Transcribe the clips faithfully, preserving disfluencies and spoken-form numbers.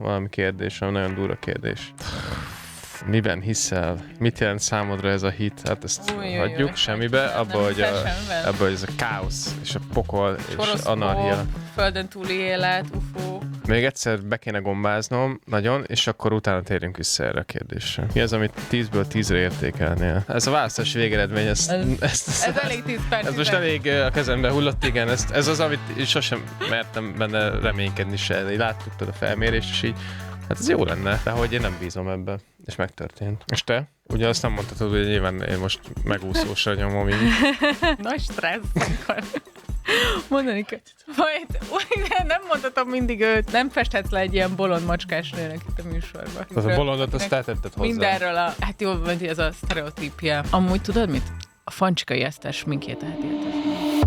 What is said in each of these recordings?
valami kérdés, valami nagyon durva kérdés. Miben hiszel? Mit jelent számodra ez a hit? Hát ezt Új, hagyjuk új, semmibe, abba, hogy, a, semmibe. abba, hogy ez a káosz, és a pokol, és Horoszkóp, anarchia. földön túli élet, ufó. Még egyszer be kéne gombáznom nagyon, és akkor utána térjünk vissza erre a kérdésre. Mi az, amit tízből tízre értékelnél? Ez a választási végeredmény, ezt, ez, ezt, ezt, ez elég tíz perc. ez most elég a kezembe hullott, igen, ezt, ez az, amit sosem mertem benne reménykedni se. Így láttuk a felmérést, és így, hát ez jó lenne, de hogy én nem bízom ebbe, és megtörtént. És te? Ugye azt nem mondhatod, hogy nyilván én most megúszósra nyomom így. Nagy stressz, amikor mondani kell. Majd nem mondhatom mindig őt. Nem festhetsz le egy ilyen bolond macskás nőnek itt a műsorban. Az a bolondot, azt eltetted hozzá. Mindenről a... Hát jó, vagy ez a sztereotípia. Amúgy tudod mit? A Fancsikai Eszter sminkjét teheti érted.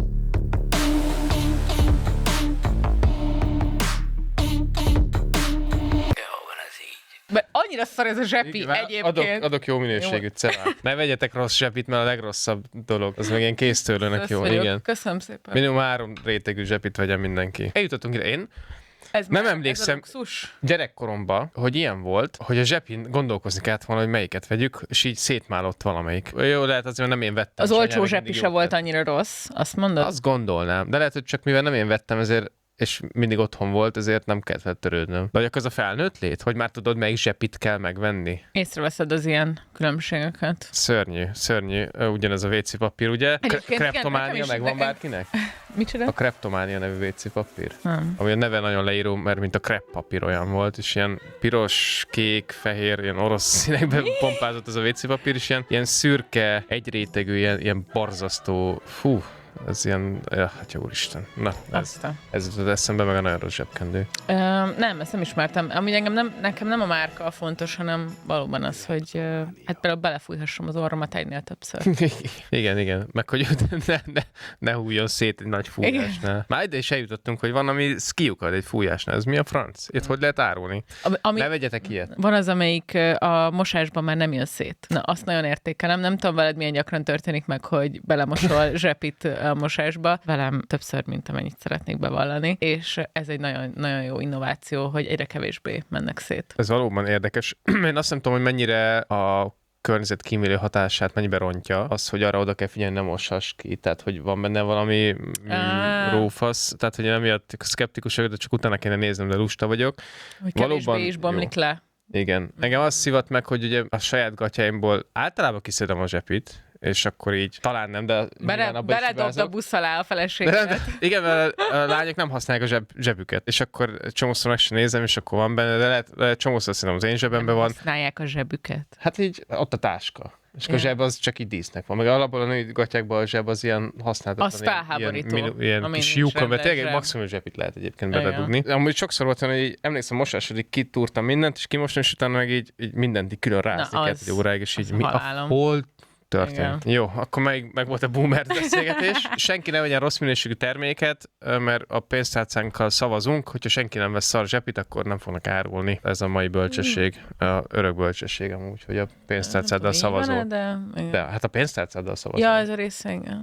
Mert annyira szar ez a zsepi igen, egyébként. Adok, adok jó minőségű cerát. Ne vegyetek rossz zsepit, mert a legrosszabb dolog. Az meg ilyen kéztörlőnek jó. Vagyok. Igen. Köszönöm szépen. Minimum három rétegű zsepit vegyen mindenki. Eljutottunk ide. Én ez nem már, emlékszem ez gyerekkoromban, hogy ilyen volt, hogy a zsepin gondolkozni kellett volna, hogy melyiket vegyük, és így szétmálott valamelyik. Jó, lehet azért nem én vettem. Az olcsó zsepi se volt annyira rossz, azt mondod? Azt gondolnám, de lehet, hogy csak mivel nem én vettem, ezért és mindig otthon volt, ezért nem kellett vele törődnöm. De hogy akkor az a felnőtt lét? Hogy már tudod, melyik zsepit kell megvenni? Észreveszed az ilyen különbségeket. Szörnyű, szörnyű. Ugyanez a vé cé papír, ugye? Kreptománia megvan bárkinek? Micsoda? A Kreptománia nevű vé cé papír. Nem. Ami a neve nagyon leíró, mert mint a krepp papír olyan volt, és ilyen piros, kék, fehér, ilyen orosz színekben Mi? pompázott az a vé cé papír, és ilyen, ilyen szürke, egyrétegű, ilyen, ilyen borzasztó, fú, ez ilyen, ja, hát jó úristen. Na, ez, ez jutott eszembe, meg a nagyon rossz zsebkendő. Ö, nem, ezt nem ismertem. Ami engem nem, nekem nem a márka a fontos, hanem valóban az, hogy uh, hát például belefújhassam az orromat egynél többször. igen, igen. Meg hogy ne, ne, ne hújjon szét egy nagy fújásnál. Már ide is eljutottunk, hogy van, ami kiukad egy fújásnál. Ez mi a franc? Itt hogy lehet árulni? Ami, ami ne vegyetek ilyet. Van az, amelyik a mosásban már nem jön szét. Na, azt nagyon értékelem. Nem tudom veled milyen gyakran történik meg, hogy belemosol zsepit a mosásba. Velem többször, mint amennyit szeretnék bevallani. És ez egy nagyon, nagyon jó innováció, hogy egyre kevésbé mennek szét. Ez valóban érdekes. Én azt nem tudom, hogy mennyire a környezetkímélő hatását mennyibe rontja az, hogy arra oda kell figyelni, nem moshass ki. Tehát, hogy van benne valami ah. rófasz. Tehát, hogy emiatt szkeptikus vagyok, de csak utána kéne néznem, de lusta vagyok. Hogy kevésbé valóban is bomlik jó. le. Igen. Engem azt szivat meg, hogy ugye a saját gatyáimból általában kiszedem a zsepit, és akkor így talán nem, de... Bele, beledobd a busz alá a feleséget. De, igen, mert a lányok nem használják a zseb, zsebüket, és akkor csomószor meg sem nézem, és akkor van benne, de lehet, lehet csomószor szerintem az én zsebemben van. Használják a zsebüket. Hát így ott a táska. És ja. a zseb az csak így dísznek van. Meg alapból a női gatyákban a zseb az ilyen használhatatlan. Az felháborító. Ilyen, ilyen kis lyuka, mert tényleg maximum zsebit lehet egyébként beledugni. Amúgy sokszor volt, hogy így emlékszem mosásodik, kitúrtam mindent, és kimostam, és utána meg így, így mindent így külön rázni kellett egy óráig, és így mi, a, hol történt. Jó, akkor meg, meg volt a boomer beszélgetés. Senki ne vegyen rossz minőségű terméket, mert a pénztárcánkkal szavazunk, hogyha senki nem vesz szar zsepit, akkor nem fognak árulni. Ez a mai bölcsesség, a örök bölcsesség amúgy, hogy a pénztárcáddal szavazol. De, de hát a pénztárcáddal szavazol. Ja, ez a része, igen.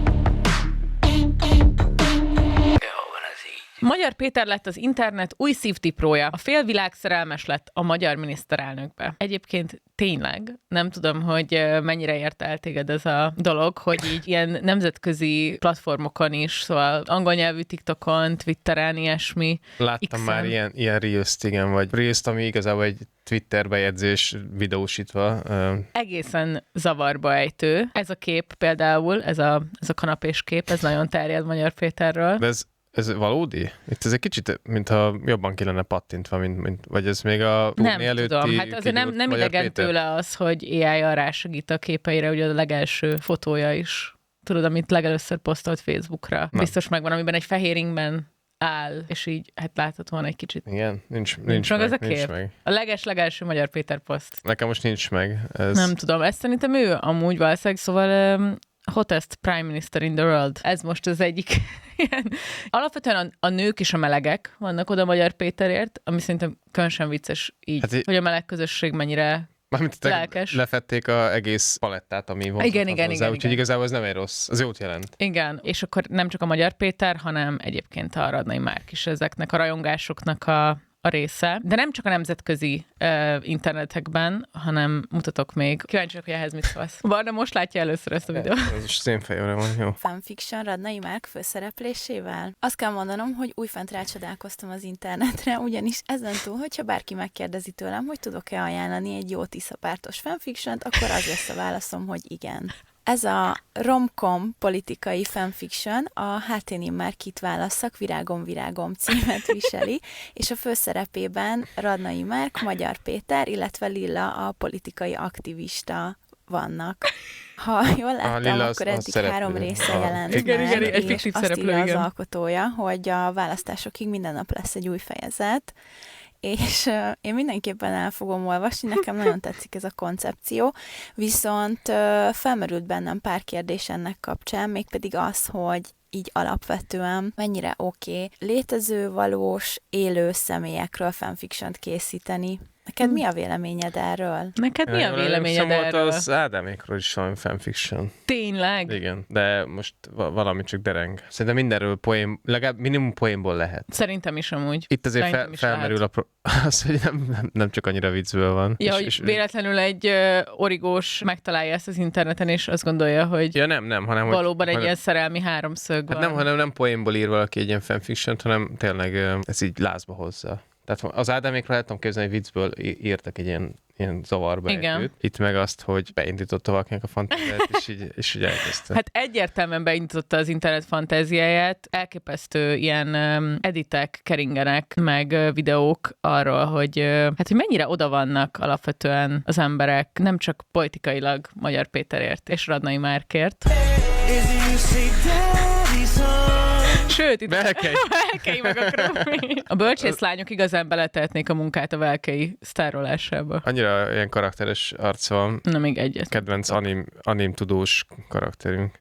Magyar Péter lett az internet új szívtiprója. A félvilág szerelmes lett a magyar miniszterelnökbe. Egyébként tényleg nem tudom, hogy mennyire ért el téged ez a dolog, hogy így ilyen nemzetközi platformokon is, szóval angol nyelvű TikTokon, Twitteren, ilyesmi. Láttam X-en. Már ilyen, ilyen Reels-t, igen, vagy Reels-t, ami igazából egy Twitter bejegyzés videósítva. Egészen zavarba ejtő. Ez a kép például, ez a, ez a kanapés kép, ez nagyon terjed Magyar Péterről. De ez Ez valódi? Itt ez egy kicsit, mintha jobban ki lenne pattintva, mint, mint, vagy ez még a turné előtti... Nem tudom, hát azért nem, nem idegen tőle az, hogy á í-jal rásegít a képeire, ugye a legelső fotója is. Tudod, amit legelőször posztolt Facebookra. Nem. Biztos megvan, amiben egy fehér ingben áll, és így, hát láthatóan egy kicsit. Igen, nincs, nincs, nincs meg, meg ez a nincs kép. Meg. A leges-legelső Magyar Péter poszt. Nekem most nincs meg. Ez... Nem tudom, ezt szerintem ő amúgy valószínűleg, szóval... Um, hottest prime minister in the world. Ez most az egyik ilyen. Alapvetően a, a nők és a melegek vannak oda Magyar Péterért, ami szerintem különösen vicces így, hát í- hogy a meleg közösség mennyire mármint lelkes. Lefették az egész palettát, ami van. Igen, igen, igen. Úgyhogy igazából ez nem egy rossz, az jót jelent. Igen, és akkor nem csak a Magyar Péter, hanem egyébként a Radnai Márk is ezeknek a rajongásoknak a a része, de nem csak a nemzetközi uh, internetekben, hanem mutatok még. Kíváncsiak, hogy ehhez mit szólsz. Barna most látja először ezt a videót. Ez is az én fejemre van, jó. Fanfiction Radnai Márk főszereplésével? Azt kell mondanom, hogy újfent rácsodálkoztam az internetre, ugyanis ezen túl, hogyha bárki megkérdezi tőlem, hogy tudok-e ajánlani egy jó tiszapártos fanfiction-t, akkor az lesz a válaszom, hogy igen. Ez a romcom politikai fanfiction a Hát én immár kit válasszak, Virágom, Virágom címet viseli, és a főszerepében Radnai Márk, Magyar Péter, illetve Lilla a politikai aktivista vannak. Ha jól láttam, akkor eddig három része jelent igen, meg, igen, egy és fiktív azt szereplő, írja igen. az alkotója, hogy a választásokig minden nap lesz egy új fejezet, és uh, én mindenképpen el fogom olvasni, nekem nagyon tetszik ez a koncepció, viszont uh, felmerült bennem pár kérdés ennek kapcsán, mégpedig az, hogy így alapvetően mennyire oké okay, létező, valós, élő személyekről fanfiction-t készíteni. Neked mi a véleményed erről? Neked mi a véleményed erről? Az Ádámékról is valami fanfiction. Tényleg? Igen, de most valami csak dereng. Szerintem mindenről poén, legalább minimum poénból lehet. Szerintem is amúgy. Itt azért fel, felmerül a pro- az, hogy nem, nem, nem csak annyira viccből van. Ja, és, hogy és, véletlenül egy uh, origós megtalálja ezt az interneten, és azt gondolja, hogy ja, nem, nem, hanem, valóban hogy, egy hanem, ilyen szerelmi háromszög hát van. nem, hanem nem poénból ír valaki egy ilyen fanfiction, hanem tényleg ez így lázba hozza. Tehát az Ádámékról el tudom képzelni, hogy viccből írtak egy ilyen, ilyen zavarba ejtőt. Itt meg azt, hogy beindította valakinek a fantáziát, és így, és így elkezdte. Hát egyértelműen beindította az internet fantáziáját, elképesztő ilyen um, editek keringenek, meg uh, videók arról, hogy uh, hát hogy mennyire oda vannak alapvetően az emberek, nem csak politikailag Magyar Péterért és Radnai Márkért. Sőt, itt Velkei. Velkei meg a Kromi. A bölcsészlányok igazán beletehetnék a munkát a Velkei sztárolásába. Annyira ilyen karakteres arc van. Na, még egyet. Kedvenc anim, anim tudós karakterünk.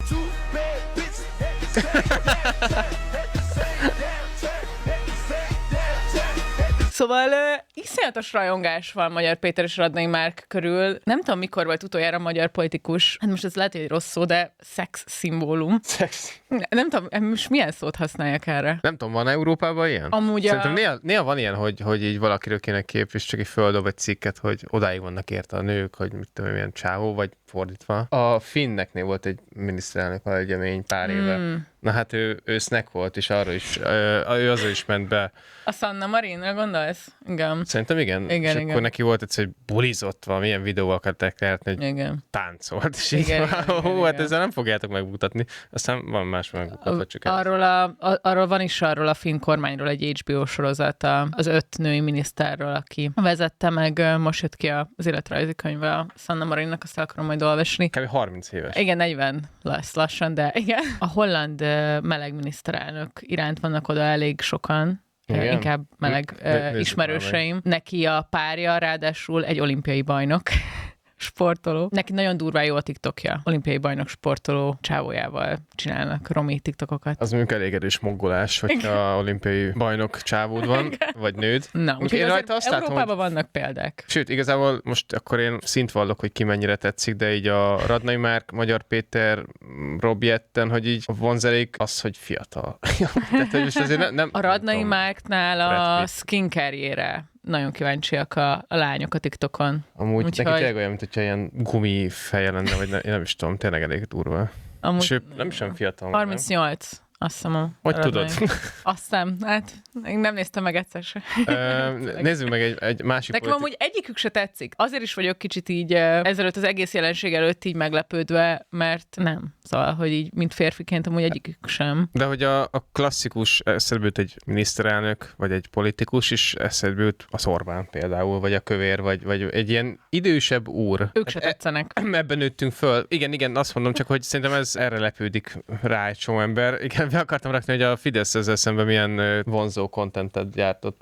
Szóval uh, iszonyatos rajongás van Magyar Péter és Radnai Márk körül. Nem tudom, mikor volt utoljára magyar politikus. Hát most ez lehet, hogy egy rossz szó, de szex szimbólum. Szex. Nem tudom, most milyen szót használják erre? Nem tudom, van Európában ilyen? Amúgy Szerintem a... néha, néha van ilyen, hogy, hogy így valakiről kéne kép, és csak így földob egy cikket, hogy odáig vannak érte a nők, hogy mit tudom, milyen csávó, vagy fordítva. A finneknél volt egy miniszterelnök alagyemény pár mm. éve. Na hát ő, ő snack volt, és arra is, ő azzal is ment be. A Sanna Marinra gondolsz? Igen. Szerintem igen. igen és igen. akkor neki volt egyszer, hogy bulizott valamilyen videóval akarták lehetni, hogy igen. táncolt. És igen, így, igen, ó, igen, hát igen. ezzel nem fogjátok megmutatni. Aztán van más megmutatva, csak arról, a, a, arról van is arról a finn kormányról egy há bé o sorozat, az öt női miniszterről, aki vezette meg, most jött ki az életrajzi könyve a Sanna Marinnak, azt el akarom majd olvasni. Kb. harminc éves. Igen, negyven lesz lassan, de igen. A holland meleg miniszterelnök iránt vannak oda elég sokan. Igen? Inkább meleg uh, ismerőseim. Neki a párja ráadásul egy olimpiai bajnok. Sportoló. Neki nagyon durván jó a TikTokja. Olimpiai bajnok sportoló csávójával csinálnak romi TikTokokat. Az mondjuk elég erős moggolás, hogyha olimpiai bajnok csávód van, vagy nőd. Na, úgyhogy én rajta azt Európában látom, hogy... vannak példák. Sőt, igazából most akkor én szint vallok, hogy ki mennyire tetszik, de így a Radnai Márk, Magyar Péter, Robi Etten, hogy így a vonzelék az, hogy fiatal. Tehát, hogy most azért nem, nem, a Radnai Márknál a skincare-jére nagyon kíváncsiak a, a lányok a TikTokon. Amúgy Úgyhogy... neki tényleg olyan, mint hogyha ilyen gumi feje lenne, vagy ne, én nem is tudom, tényleg elég durva. Amúgy... És ő nem is olyan fiatal. harmincnyolc. Azt hiszem. Hogy tudod? Azt hiszem. Hát én nem néztem meg egyszer se. Uh, nézzük meg egy, egy másik Nekem politik... amúgy egyikük se tetszik. Azért is vagyok kicsit így ezelőtt az egész jelenség előtt így meglepődve, mert nem. Szóval, hogy így mint férfiként amúgy egyikük sem. De hogy a, a klasszikus eszedbe jut egy miniszterelnök, vagy egy politikus is eszedbe jut az Orbán például, vagy a kövér, vagy, vagy egy ilyen idősebb úr. Ők se tetszenek. Ebben nőttünk föl. Igen, igen, azt mondom csak, hogy szerintem ez erre lepődik rá egy csomó ember. Igen, be akartam rakni, hogy a Fidesz ezzel szemben milyen vonzó kontentet gyártott.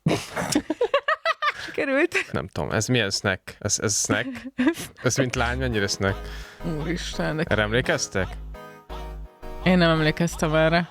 Sikerült. Nem tudom, ez milyen snack? Ez, ez snack? Ez mint lány, mennyire snack? Úristen. De... Erre emlékeztek? Én nem emlékeztem erre.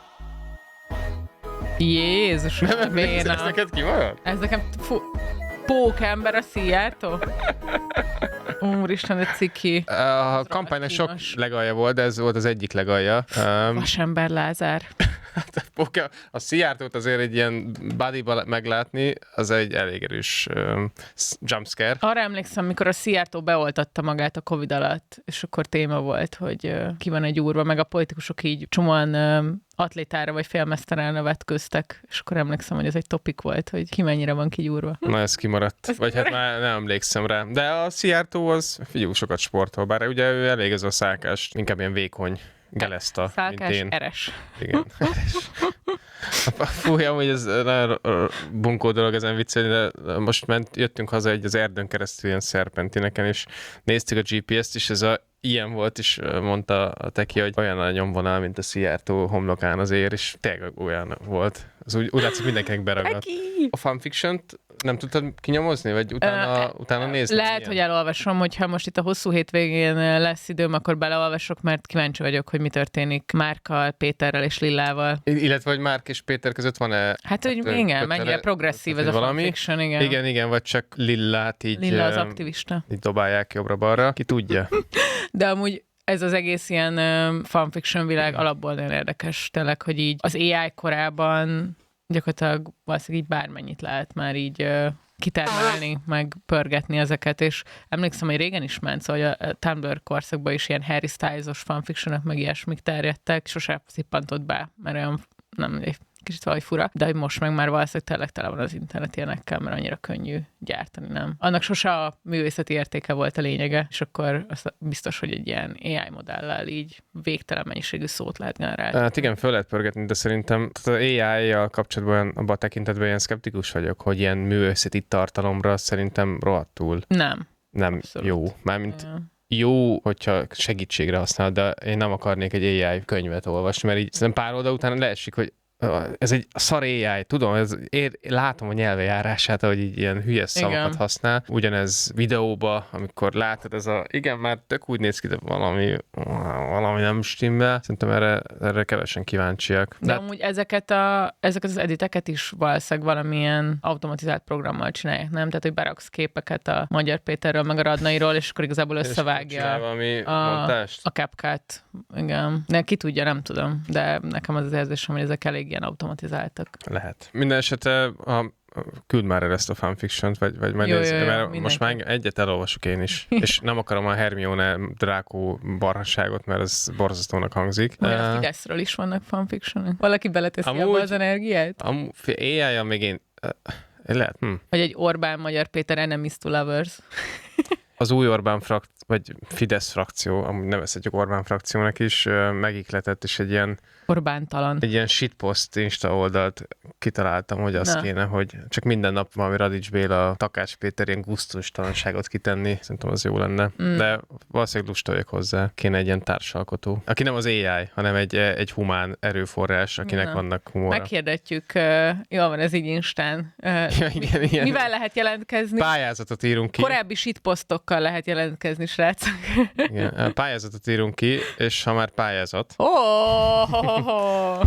Jézus, nem emlékeztek, ez neked ki van? Ez nekem fú, pókember a Szijjártó? Úristen, egy ciki. A kampánynak sok legalja volt, de ez volt az egyik legalja. Um, Vasember Lázár. a Szijjártót azért egy ilyen bodyba meglátni, az egy elég erős um, jumpscare. Arra emlékszem, amikor a Szijjártó beoltatta magát a Covid alatt, és akkor téma volt, hogy uh, ki van egy gyúrva, meg a politikusok így csomóan uh, atlétára vagy félmezterára vetköztek, és akkor emlékszem, hogy ez egy topik volt, hogy ki mennyire van kigyúrva. Na, ez kimaradt. Ez vagy kimaradt? Hát már nem emlékszem rá. De a Szijjártó az figyelj, sokat sportol, bár ugye ő elég ez a szálkás, inkább ilyen vékony geleszta, szálkás, mint én. eres. Igen, eres. Fújjam, hogy ez nagyon bunkó dolog ezen viccelni, de most ment, jöttünk haza egy az erdőn keresztül ilyen szerpentineken, és néztük a gé pé es-t, és ez a ilyen volt, és mondta a teki, hogy olyan a nyomvonal, mint a Szijjártó homlokán az ér, és tényleg olyan volt. Az úgy, úgy látszik, mindenkinek beragadt. A fanfiction-t nem tudtad kinyomozni, vagy utána, uh, utána nézni? Lehet, ilyen? hogy elolvasom, hogyha most itt a hosszú hétvégén lesz időm, akkor beleolvasok, mert kíváncsi vagyok, hogy mi történik Márkkal, Péterrel és Lillával. Illetve, hogy Márk és Péter között van-e... Hát, hogy hát, igen, mennyire progresszív ez a valami? Fanfiction, igen. Igen, igen, vagy csak Lillát így... Lilla az aktivista. Így dobálják jobbra-balra. Ki tudja. De amúgy ez az egész ilyen uh, fanfiction világ alapból nagyon érdekes, tényleg, hogy így az á i korában gyakorlatilag valószínűleg így bármennyit lehet már így uh, kitermelni, meg pörgetni ezeket, és emlékszem, hogy régen is ment, szóval a Tumblr korszakban is ilyen Harry Styles-os fanfictionok, meg ilyesmik terjedtek, sose szippantott be, mert olyan nem kicsit valahogy fura, de hogy most meg már valószínűleg tényleg tele van az internet ilyenekkel, mert annyira könnyű gyártani, nem? Annak sose a művészeti értéke volt a lényege, és akkor az biztos, hogy egy ilyen á i modellel így végtelen mennyiségű szót lehet generálni. Hát igen, föl lehet pörgetni, de szerintem az á i-jal kapcsolatban abban a tekintetben ilyen szkeptikus vagyok, hogy ilyen művészeti tartalomra szerintem rohadtul. Nem. Nem abszolút jó. Mármint ja. Jó, hogyha segítségre használ, de én nem akarnék egy á i könyvet olvasni, mert így szerintem pár oldal után leesik, hogy ez egy szar á i, tudom, ez, én látom a nyelvejárását, hogy így ilyen hülye szavakat használ. Ugyanez videóba, amikor látod, ez a, igen, már tök úgy néz ki, de valami, valami nem stimmel. Szerintem erre, erre kevesen kíváncsiak. De, de amúgy ezeket, a, ezeket az editeket is valószínűleg valamilyen automatizált programmal csinálják, nem? Tehát, hogy beraksz képeket a Magyar Péterről, meg a Radnairól, és akkor igazából összevágja a, a CapCut. Igen. De ki tudja, nem tudom. De nekem az az érzésem, hogy ezek elég ilyen automatizáltak. Lehet. Minden esetre a, küld már el ezt a fanfiction-t, vagy, vagy majd jó, nézd, jó, jó, mert mindenki. Most már egyet elolvasok én is. És nem akarom a Hermione Drákó barhasságot, mert ez borzasztónak hangzik. Ugye a Fideszről is vannak fanfiction-ek. Valaki beleteszi amúgy, abba az energiát? Amúgy á i-jal még én... Lehet, hm. Vagy egy Orbán Magyar Péter Enemies to Lovers. Az új Orbán frakció, vagy Fidesz frakció, amúgy nevezhetjük Orbán frakciónak is, megikletett, és egy ilyen Orbántalan. Egy ilyen shitpost Insta oldalt kitaláltam, hogy az Na. kéne, hogy csak minden nap valami Radics Béla, Takács Péter ilyen gusztustalanságot kitenni. Szerintem az jó lenne. Mm. De valószínűleg lusta vagyok hozzá. Kéne egy ilyen társalkotó. Aki nem az á i, hanem egy, egy humán erőforrás, akinek Na. vannak humora. Meghirdetjük, uh, jól van ez így Instán. Uh, ja, igen, igen. Mivel lehet jelentkezni? Pályázatot írunk ki. Korábbi shitpostokkal lehet jelentkezni, srácok. Igen, pályázatot írunk ki, és ha már pályázat. Oh, oh, oh, oh.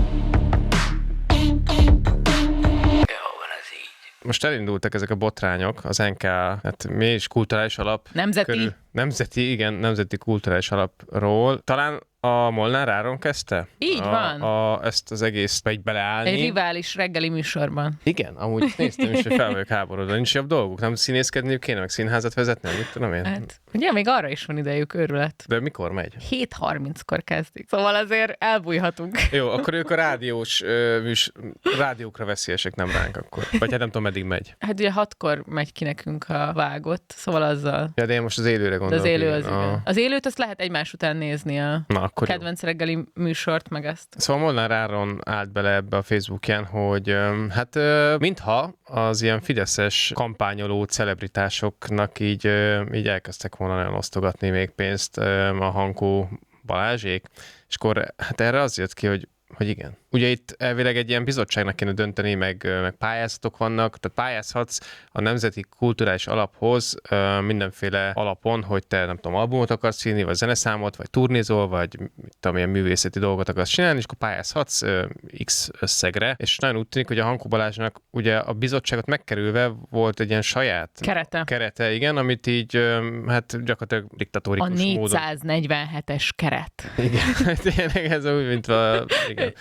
Most elindultak ezek a botrányok, az en ká, hát mi is kulturális alap. Nemzeti. Körül, nemzeti, igen, nemzeti kulturális alapról. Talán a Molnár Áron kezdte? Így a, van. A, ezt az egész így beleállni. Egy rivális reggeli műsorban. Igen, amúgy néztem is, hogy fel vagyok háborodva. Nincs jobb dolguk, nem színészkedniük kéne, meg színházat vezetni, mit tudom én. Hát, ugye még arra is van idejük, őrület. De mikor megy? hét harminckor kezdik. Szóval azért elbújhatunk. Jó, akkor ők a rádiós, műs, rádiókra veszélyesek, nem ránk akkor. Vagy hát nem tudom, meddig megy. Hát ugye hatkor megy ki nekünk a vágott, szóval azzal. Ja, de én most az élőre gondolok. De az élő az igen. igen. Az élőt azt lehet egymás után nézni a Na, kedvenc jó. reggeli műsort, meg ezt. Szóval Molnár Áron állt bele ebbe a Facebookján, hogy hát mintha az ilyen fideszes kampányoló celebritásoknak így, így elkezdtek volna nagyon osztogatni még pénzt a Hankó Balázsék, és akkor hát erre az jött ki, hogy hogy igen. Ugye itt elvileg egy ilyen bizottságnak kéne dönteni, meg, meg pályázatok vannak, tehát pályázhatsz a Nemzeti Kulturális Alaphoz mindenféle alapon, hogy te nem tudom, albumot akarsz írni, vagy zeneszámot, vagy turnézol, vagy mit tudom, ilyen művészeti dolgot akarsz csinálni, és akkor pályázhatsz X összegre, és nagyon úgy tűnik, hogy a Hankó Balázsnak ugye a bizottságot megkerülve volt egy ilyen saját kerete, kerete igen, amit így hát gyakorlatilag diktatórikus módon. A négyszáznegyvenhetes keret. Igen, tényleg ez úgy, mint a... Igen. Amúgy ez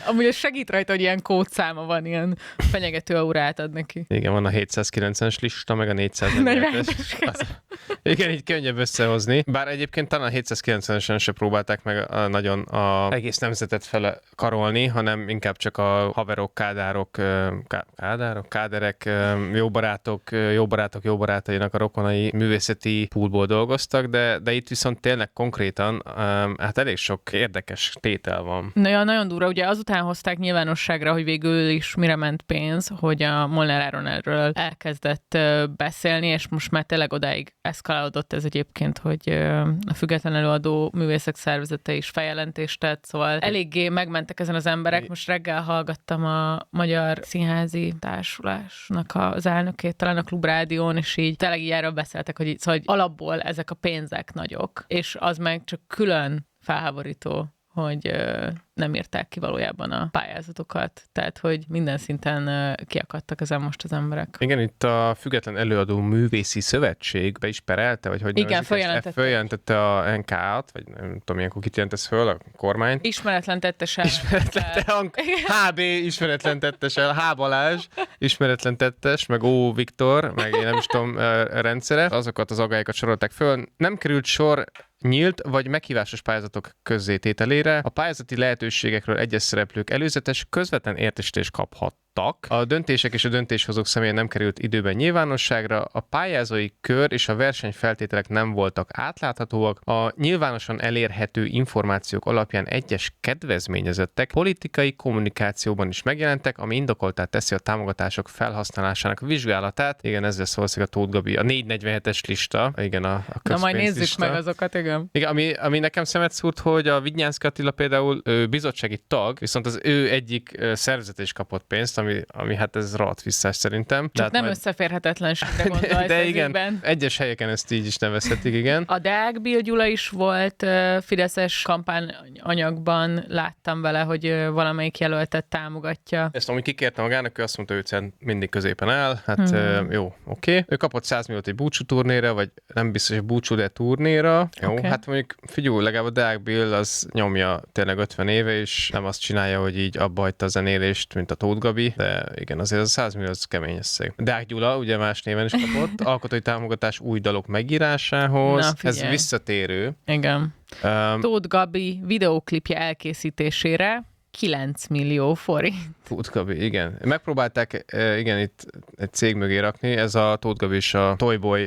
segít rajta, hogy ilyen kódszáma van, ilyen fenyegető aurát ad neki. Igen, van a hétszázkilencvenes lista, meg a négyszáznegyvenes. Igen, így könnyebb összehozni. Bár egyébként talán a hétszázkilencvenesen se próbálták meg a, nagyon a egész nemzetet fele karolni, hanem inkább csak a haverok, kádárok, ká, kádárok, káderek, jó barátok, jó barátok, jó barátainak a rokonai művészeti poolból dolgoztak, de, de itt viszont tényleg konkrétan hát elég sok érdekes tétel van. Nagyon, nagyon durva. Ugye azután hozták nyilvánosságra, hogy végül is mire ment pénz, hogy a Molnár Áron erről elkezdett beszélni, és most már tényleg odáig eszkalálódott ez egyébként, hogy a független előadó művészek szervezete is feljelentést tett, szóval eléggé megmentek ezen az emberek. Most reggel hallgattam a Magyar Színházi Társulásnak az elnökét, talán a Klubrádión, és így tényleg így erről beszéltek, hogy, szóval, hogy alapból ezek a pénzek nagyok, és az meg csak külön felháborító, hogy ö, nem írták ki valójában a pályázatokat. Tehát, hogy minden szinten ö, kiakadtak ezen most az emberek. Igen, itt a Független Előadó Művészi Szövetség be is perelte, vagy hogy igen, följelentette. följelentette a en ká á-t, vagy nem tudom, ilyenkor kit jelentesz föl, a kormányt. Ismeretlen tettes el. Ismeretlen te, há bé ismeretlen tettes el, H. Balázs ismeretlen tettes, meg Ó. Viktor, meg én nem is tudom, rendszere. Azokat az aggályokat sorolták föl. Nem került sor nyílt vagy meghívásos pályázatok közzétételére. A pályázati lehetőségekről egyes szereplők előzetes, közvetlen értesítést kaphattak. A döntések és a döntéshozók személye nem került időben nyilvánosságra, a pályázói kör és a versenyfeltételek nem voltak átláthatóak, a nyilvánosan elérhető információk alapján egyes kedvezményezettek politikai kommunikációban is megjelentek, ami indokoltá teszi a támogatások felhasználásának vizsgálatát. Igen, ezzel szól a Tóth Gabi, a négyszáznegyvenhetes lista, igen, a, a Na majd nézzük lista. Meg azokat, igen. Igen, ami, ami nekem szemet szúrt, hogy a Vidnyánszky Attila például ő bizottsági tag, viszont az ő egyik szervezet is kapott pénzt, ami, ami hát ez rohadt visszás szerintem. Csak nem majd... összeférhetetlenségre gondolsz. De igen, ügyben. Egyes helyeken ezt így is nevezhetik, igen. A Deák Bill Gyula is volt fideszes kampányanyagban, láttam vele, hogy valamelyik jelöltet támogatja. Ezt amúgy kikérte magának, ő azt mondta, hogy mindig középen áll. Hát hmm. jó, oké. Okay. Ő kapott száz milliót egy búcsú turnéra, vagy nem biztos, hogy búcsú, de turnéra. Jó, okay. Hát mondjuk figyelj, legalább a Deák Bill az nyomja tényleg ötven éve, és nem azt csinálja, hogy így abba hagyta a zenélést, mint a Tóth Gabi, de igen, azért az száz millió az kemény összeg. Deák Gyula, ugye más néven is kapott, alkotói támogatás új dalok megírásához. Na, ez visszatérő. Igen. Um, Tóth Gabi videóklipje elkészítésére kilenc millió forint. Tóth Gabi, igen. Megpróbálták, igen, itt egy cég mögé rakni, ez a Tóth Gabi és a Toyboy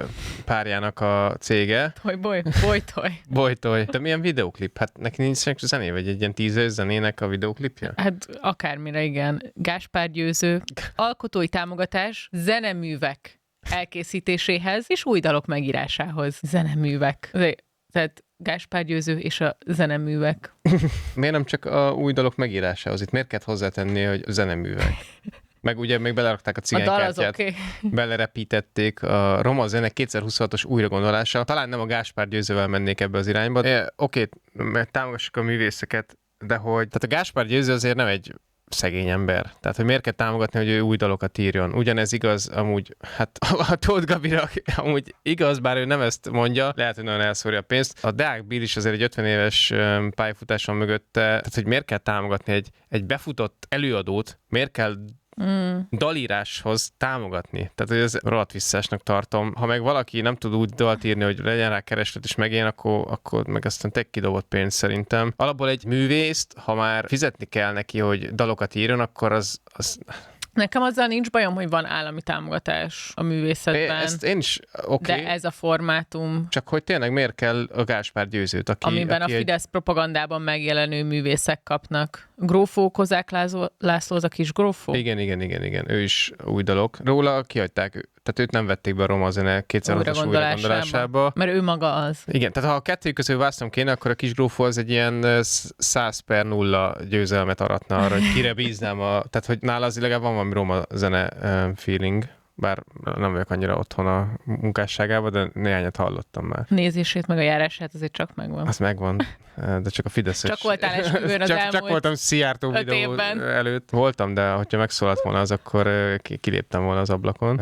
párjának a cége. Toyboy? Boytoy. Boytoy. De milyen videóklip? Hát neki nincs zené, vagy egy ilyen tízes zenének a videóklipje? Hát akármire, igen. Gáspár Győző, alkotói támogatás, zeneművek elkészítéséhez és új dalok megírásához. Zeneművek. Tehát Gáspár Győző és a zeneművek. Miért nem csak a új dalok megírásához? Itt miért kellett hozzátenni, hogy zeneművek? Meg ugye még belerakták a cigánykártyát, okay. Belerepítették a Roma Zene kétezer-huszonhatos újragondolása. Talán nem a Gáspár Győzővel mennék ebbe az irányba. E, Oké, okay, támogassuk a művészeket, de hogy... Tehát a Gáspár Győző azért nem egy szegény ember. Tehát, hogy miért kell támogatni, hogy ő új dalokat írjon. Ugyanez igaz, amúgy, hát a Tóth Gabira amúgy igaz, bár ő nem ezt mondja, lehet, hogy nagyon elszórja a pénzt. A Deák Bill is azért egy ötven éves pályafutáson mögötte, tehát, hogy miért kell támogatni egy, egy befutott előadót, miért kell Mm. dalíráshoz támogatni. Tehát, hogy ez rohadt visszásnak tartom. Ha meg valaki nem tud úgy dalt írni, hogy legyen rá kereslet és megéljen, akkor, akkor meg aztán tek kidobott pénz szerintem. Alapból egy művészt, ha már fizetni kell neki, hogy dalokat írjon, akkor az... az... Nekem azzal nincs bajom, hogy van állami támogatás a művészetben. Ezt én is, okay. De ez a formátum. Csak hogy tényleg miért kell a Gáspár Győzőt, aki... Amiben aki a Fidesz egy... propagandában megjelenő művészek kapnak. Grófó, Kozák László, az a kis grófó? Igen, igen, igen, igen. Ő is új dalok. Róla kihagyták, tehát őt nem vették be a Roma Zene kétezer-hatos újragondolásába. Mert ő maga az. Igen, tehát ha a kettő közül választom kéne, akkor a kis grófó az egy ilyen száz per nulla győzelmet aratna arra, hogy kire bíznám a... Tehát, hogy nála az legalább van valami Roma Zene feeling, bár nem vagyok annyira otthon a munkásságában, de néhányat hallottam már. Nézését meg a járását azért csak megvan. Az megvan, de csak a Fideszes. Csak voltál esküvőn az csak, elmúlt csak voltam Szijjártó videó évben. Előtt. Voltam, de hogyha megszólalt volna az, akkor kiléptem volna az ablakon.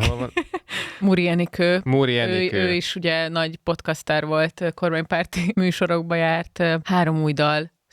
Muri Enikő. Muri Enikő. Ő, ő is ugye nagy podcaster volt, kormánypárti műsorokba járt. Három új dal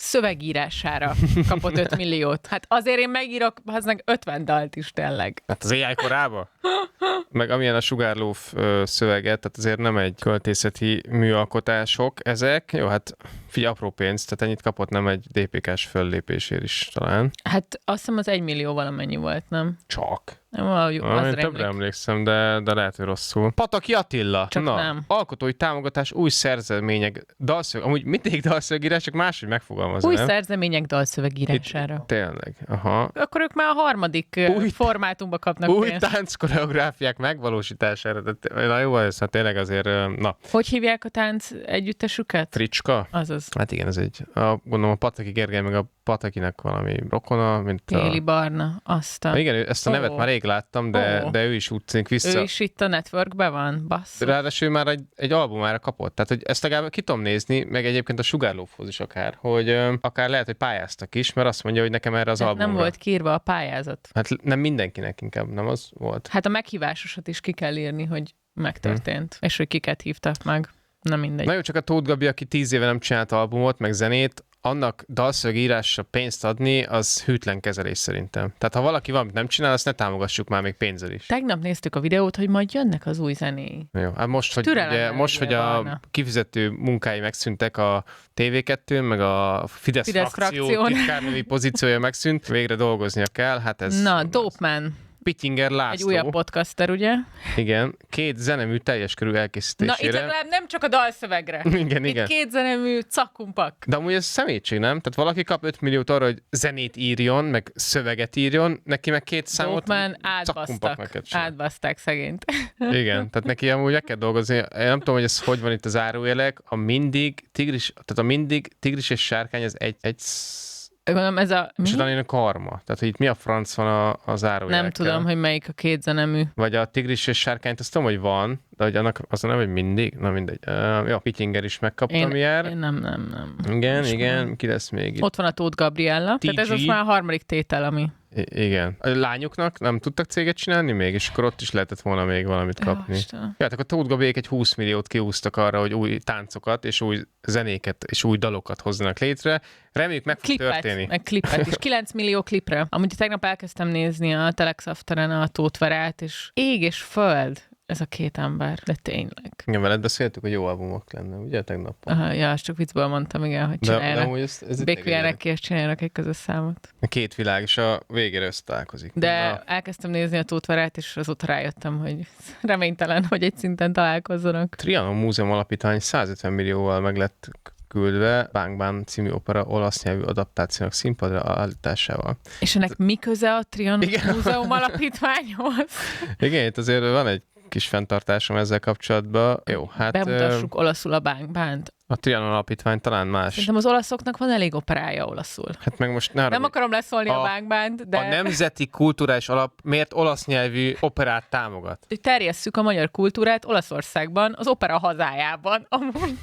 szövegírására kapott öt milliót. Hát azért én megírok aznak ötven dalt is tényleg. Hát az á i korába? Meg amilyen a sugárló szöveget, tehát azért nem egy költészeti műalkotások ezek. Jó, hát figyelj, apró pénz, tehát ennyit kapott, nem egy dé pé ká-s föllépésért is talán. Hát azt hiszem az egy millió valamennyi volt, nem? Csak. Nem, az ah, én többre emlékszem, de, de lehet, hogy rosszul. Pataki Attila. Csak Na, nem. Alkotói támogatás, új szerzemények, dalszöveg, amúgy mindig dalszövegírás, csak máshogy megfogalmazom. Új nem? szerzemények dalszövegírására. Itt, tényleg, aha. Akkor ők már a harmadik új, formátumba kapnak új pénzt. Új tánckoreográfiák megvalósítására. De, na jó, ez hát tényleg azért, na. Hogy hívják a tánc együttesüket? Fricska? Azaz. Hát igen, ez egy, a, gondolom a Pataki Gergely meg a Patakinek valami rokona, mint Téli a... Barna, azt a... Igen, ezt a nevet oh. már rég láttam, de, oh. de ő is úgy színk vissza. Ő is itt a networkben van, basszus. Ráadásul már egy, egy albumára kapott, tehát hogy ezt legalább ki tudom nézni, meg egyébként a Sugárlófhoz is akár, hogy ö, akár lehet, hogy pályáztak is, mert azt mondja, hogy nekem erre az hát albumra. Nem volt kiírva a pályázat. Hát nem mindenkinek inkább, nem az volt. Hát a meghívásosat is ki kell írni, hogy megtörtént, hmm. és hogy kiket hívtak meg. Nem mindegy. Na jó, csak a Tóth Gabi, aki tíz éve nem csinált albumot, meg zenét, annak dalszövegírásra pénzt adni, az hűtlen kezelés szerintem. Tehát ha valaki valamit nem csinál, azt ne támogassuk már még pénzzel is. Tegnap néztük a videót, hogy majd jönnek az új zenéi. Jó, hát most, hogy, ugye, most, hogy a Barna. kifizető munkái megszűntek a té vé kettőn, meg a Fidesz, Fidesz frakció titkárnői pozíciója megszűnt, végre dolgoznia kell, hát ez... Na, Dope Man. Pittinger László. Egy újabb podcaster, ugye? Igen, két zenemű teljes körű elkészítésére. Na, itt legalább nem csak a dalszövegre. Igen, itt igen. két zenemű cakkumpak. De amúgy ez szemétség, nem? Tehát valaki kap öt milliót arra, hogy zenét írjon, meg szöveget írjon, neki meg két számot cakkumpak. Átbaszták szegényt. Igen, tehát neki amúgy meg kell dolgozni. Én nem tudom, hogy ez hogy van itt az árujelek. A mindig tigris, tehát a mindig tigris és sárkány, ez egy, egy Gondolom, ez a... És utána a karma. Tehát, hogy itt mi a franc van a, a zárójelekkel. Nem tudom, hogy melyik a két zenemű. Vagy a tigris és sárkányt, azt tudom, hogy van, de hogy annak az a neve, hogy mindig. Na mindegy. Uh, jó, Pittinger is megkapta, én, mi jár. Én nem, nem, nem. Igen, most igen. Nem. Ki lesz még itt? Ott van a Tóth Gabriella. té gé. Tehát ez most már a harmadik tétel, ami... I- igen. A lányoknak nem tudtak céget csinálni még, és akkor ott is lehetett volna még valamit kapni. Ja, hát akkor Tóth Gabiék egy húsz milliót kiúztak arra, hogy új táncokat, és új zenéket, és új dalokat hozzanak létre. Reméljük meg fog Klippet, történni. Meg klippet is. kilenc millió klipre. Amúgy tegnap elkezdtem nézni a Telex Afteren a Tóth Verát, és ég és föld ez a két ember, de tényleg. Igen, veled beszéltük, hogy jó albumok lenne, ugye tegnap? Aha, ja, azt csak viccből mondtam, igen, hogy csináljanak. Békviának és csináljanak egy közös számot. A két világ, és a végére összetalálkozik. De Na. elkezdtem nézni a Tóth Verát, és azóta rájöttem, hogy reménytelen, hogy egy szinten találkozzanak. Trianon Múzeum Alapítvány százötven millióval meg lett küldve Bang Bang című opera olasz nyelvű adaptációnak színpadra állításával. És ennek mi köze a Trianon Múzeum Alapítványhoz? Igen, itt azért van egy kis fenntartásom ezzel kapcsolatban. Jó, hát... Bemutassuk uh, olaszul a Bang Bang-t. A Trianon Alapítvány talán más. Szerintem az olaszoknak van elég operája olaszul. Hát meg most ne Nem akarom leszólni a, a Bang Bang-t, de... A Nemzeti Kulturális Alap miért olasz nyelvű operát támogat? Terjesszük a magyar kultúrát Olaszországban, az opera hazájában, amúgy.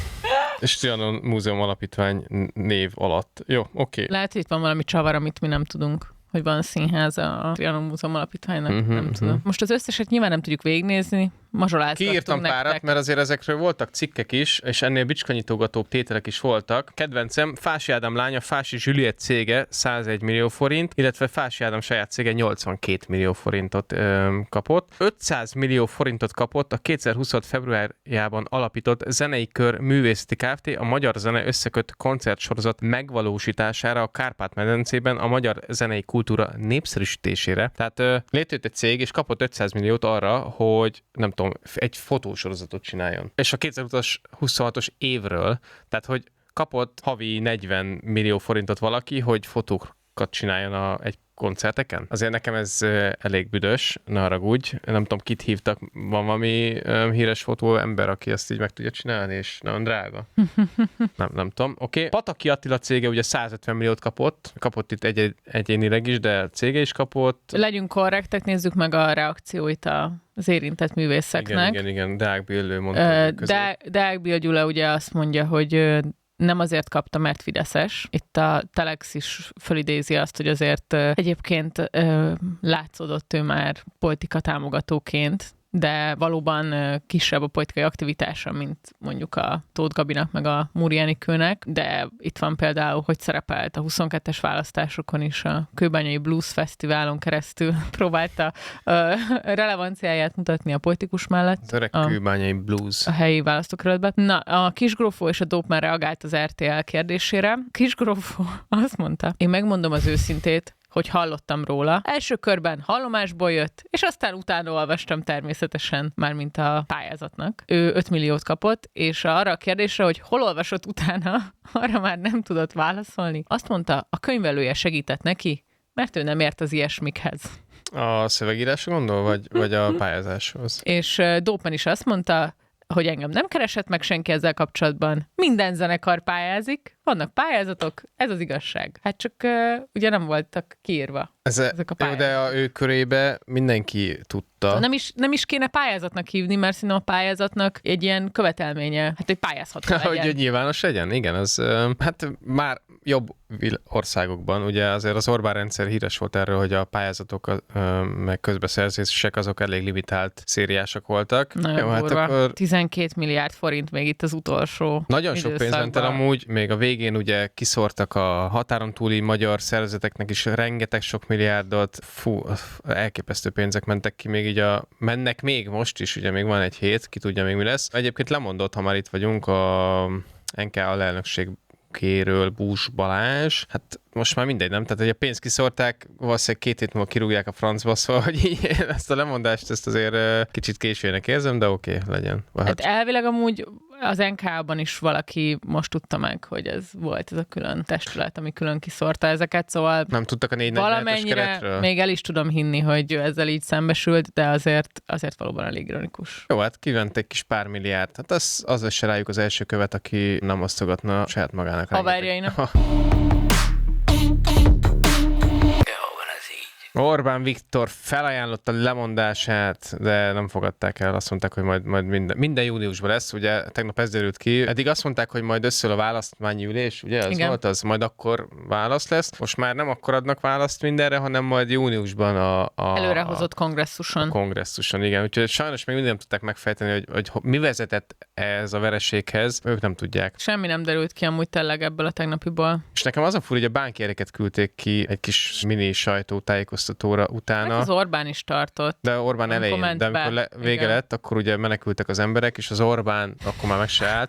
És Trianon Múzeum Alapítvány név alatt. Jó, oké. Okay. Lehet, hogy itt van valami csavar, amit mi nem tudunk, hogy van színház a Trianon Múzeum Alapítványnak, uh-huh, nem uh-huh. tudom. Most az összeset nyilván nem tudjuk végignézni, mazsoláztattunk Kiírtam nektek. párat, mert azért ezekről voltak cikkek is, és ennél bicskanyitogatóbb tételek is voltak. Kedvencem, Fási Ádám lánya, Fási Juliet cége százegy millió forint, illetve Fási Ádám saját cége nyolcvankét millió forintot ö, kapott. ötszáz millió forintot kapott a kétezer-huszonhat februárjában alapított Zenei Kör Művészeti Kft. A Magyar Zene Összeköt koncertsorozat megvalósítására a Kárpát-medencében a magyar zenei kultúra népszerűsítésére. Tehát ö, létrejött egy cég, és kapott ötszáz milliót arra, hogy nem tudom, egy fotósorozatot csináljon. És a kétezer-huszonhatos évről, tehát hogy kapott havi negyven millió forintot valaki, hogy fotókat csináljon a, egy koncerteken. Azért nekem ez elég büdös, ne haragudj. Nem tudom, kit hívtak, van valami um, híres fotó ember, aki ezt így meg tudja csinálni, és nagyon drága. nem, nem tudom. Oké. Okay. Pataki Attila cége ugye százötven milliót kapott, kapott itt egy- egyénileg is, de cége is kapott. Legyünk korrektek, nézzük meg a reakcióit a az érintett művészeknek. Igen, igen, igen. Deák Billő mondta. De, Deák Bill Gyula ugye azt mondja, hogy nem azért kapta, mert fideszes. Itt a Telex is fölidézi azt, hogy azért egyébként látszódott ő már politika támogatóként, de valóban kisebb a politikai aktivitása, mint mondjuk a Tóth Gabinak, meg a Muri Enikőnek, de itt van például, hogy szerepelt a huszonkettes választásokon is a Kőbányai Blues Fesztiválon keresztül próbálta a relevanciáját mutatni a politikus mellett. Öreg Kőbányai Blues. A helyi választókerületben. Na, a Kisgrófó és a Dópman reagált az er té el kérdésére. Kisgrófó azt mondta, én megmondom az őszintét, hogy hallottam róla. Első körben hallomásból jött, és aztán utána olvastam természetesen, mármint a pályázatnak. Ő öt milliót kapott, és arra a kérdésre, hogy hol olvasott utána, arra már nem tudott válaszolni. Azt mondta, a könyvelője segített neki, mert ő nem ért az ilyesmikhez. A szövegírásra gondol, vagy, vagy a pályázáshoz? És Dópman is azt mondta, hogy engem nem keresett meg senki ezzel kapcsolatban. Minden zenekar pályázik, vannak pályázatok, ez az igazság. Hát csak uh, ugye nem voltak kiírva ez ezek a pályázatok. De a ő körébe mindenki tudta. Nem is, nem is kéne pályázatnak hívni, mert szerintem a pályázatnak egy ilyen követelménye, hát hogy pályázható legyen. Hogy nyilvános legyen, igen, az hát már jobb országokban, ugye azért az Orbán rendszer híres volt erről, hogy a pályázatok meg közbeszerzések azok elég limitált szériások voltak. Nagyon Jó, hát akkor... tizenkét milliárd forint még itt az utolsó Nagyon sok pénz ment el amúgy, még a végén ugye kiszórtak a határon túli magyar szervezeteknek is rengeteg sok milliárdot, fú, elképesztő pénzek mentek ki, még így a, mennek még most is, ugye még van egy hét, ki tudja még mi lesz. Egyébként lemondott, ha már itt vagyunk, a en ká alelnökség kéről Bús Balázs, hát most már mindegy, nem? Tehát, hogy a pénzt kiszórták, valószínűleg két hét múlva kirúgják a francba, szóval, hogy így ezt a lemondást, ezt azért kicsit későnek érzem, de oké, okay, legyen. Hát elvileg amúgy az en ká-ban is valaki most tudta meg, hogy ez volt ez a külön testület, ami külön kiszórta ezeket, szóval nem tudtak a négy negyvenhetes keretről? Még el is tudom hinni, hogy ezzel így szembesült, de azért, azért valóban elég ironikus. Jó, hát kivent egy kis pár milliárd. Hát az, az se rájuk az első követ, aki nem osztogatna saját magának. Haverjainak. Orbán Viktor felajánlotta lemondását, de nem fogadták el. Azt mondták, hogy majd, majd minden, minden júniusban lesz. Ugye tegnap ez derült ki. Eddig azt mondták, hogy majd összeül a választmányi ülés, ugye? Az Igen. volt az, majd akkor választ lesz. Most már nem akkor adnak választ mindenre, hanem majd júniusban a... a előrehozott kongresszuson. A kongresszuson, igen. Úgyhogy sajnos még mindig nem tudták megfejteni, hogy, hogy mi vezetett ez a vereséghez. Ők nem tudják. Semmi nem derült ki amúgy tényleg ebből a tegnapiból. És nekem az a fura, hogy a bánkéreket küldték ki egy kis mini sajtótájékoztatóra utána. Hát az Orbán is tartott. De Orbán elején, de amikor le, vége igen. lett, akkor ugye menekültek az emberek, és az Orbán akkor már meg se állt.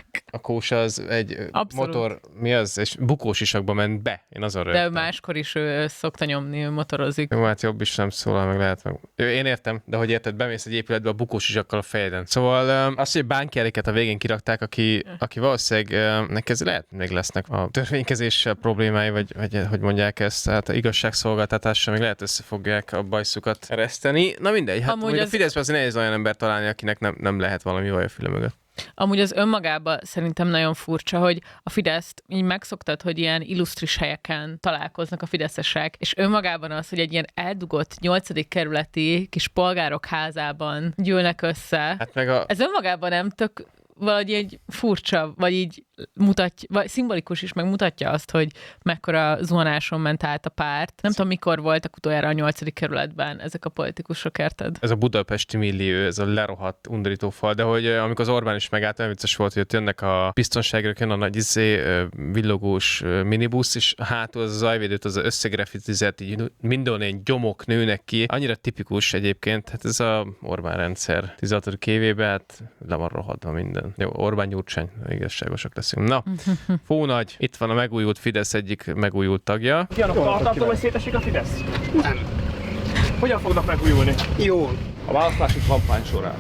A Kósa az egy Abszolút. motor, mi az? És bukós isakba ment be. Én azon rögtem. De máskor is ő szokta nyomni, ő motorozik. Jó, hát jobb is nem szólal, meg lehet meg. Én értem, de hogy érted, bemész egy épületbe a bukós isakkal a fejeden. Szóval azt, hogy bánkjeriket a végén kirakták, aki, aki valószínűleg neki ez lehet még lesznek a törvénykezéssel problémái, vagy, vagy hogy mondják ezt, tehát a igazságszolgáltatással még lehet összefogják a bajszukat ereszteni. Na mindegy, hát az... a Fideszben azért nehéz olyan ember találni, akinek nem, nem lehet valami vaj a füle mögött. Amúgy az önmagában szerintem nagyon furcsa, hogy a Fideszt így megszoktad, hogy ilyen illusztris helyeken találkoznak a fideszesek, és önmagában az, hogy egy ilyen eldugott nyolcadik kerületi kis polgárok házában gyűlnek össze. Hát meg a... Ez önmagában nem tök valahogy egy furcsa, vagy így mutatja, vagy szimbolikus is, meg mutatja azt, hogy mekkora zuhanáson ment át a párt. Nem tudom, mikor voltak utoljára a nyolcadik kerületben ezek a politikusok, érted? Ez a budapesti millió, ez a lerohadt undorító fal, de hogy amikor az Orbán is megállt, olyan vicces volt, hogy ott jönnek a biztonságőrök, jön a nagy izé, villogós minibusz, és hátul az zajvédőt az összegrafitizett, így mindennél gyomok nőnek ki. Annyira tipikus egyébként, hát ez a Orbán rendszer tizenhatodik évében, hát le van rohadva minden. Jó, Orbán Gyurcsány, igazságosak leszünk. Na, Fónagy, itt van a megújult Fidesz egyik megújult tagja. Fianok, tartatom, hogy szétesik a Fidesz? Nem. Hogyan fognak megújulni? Jól. A választási kampány során.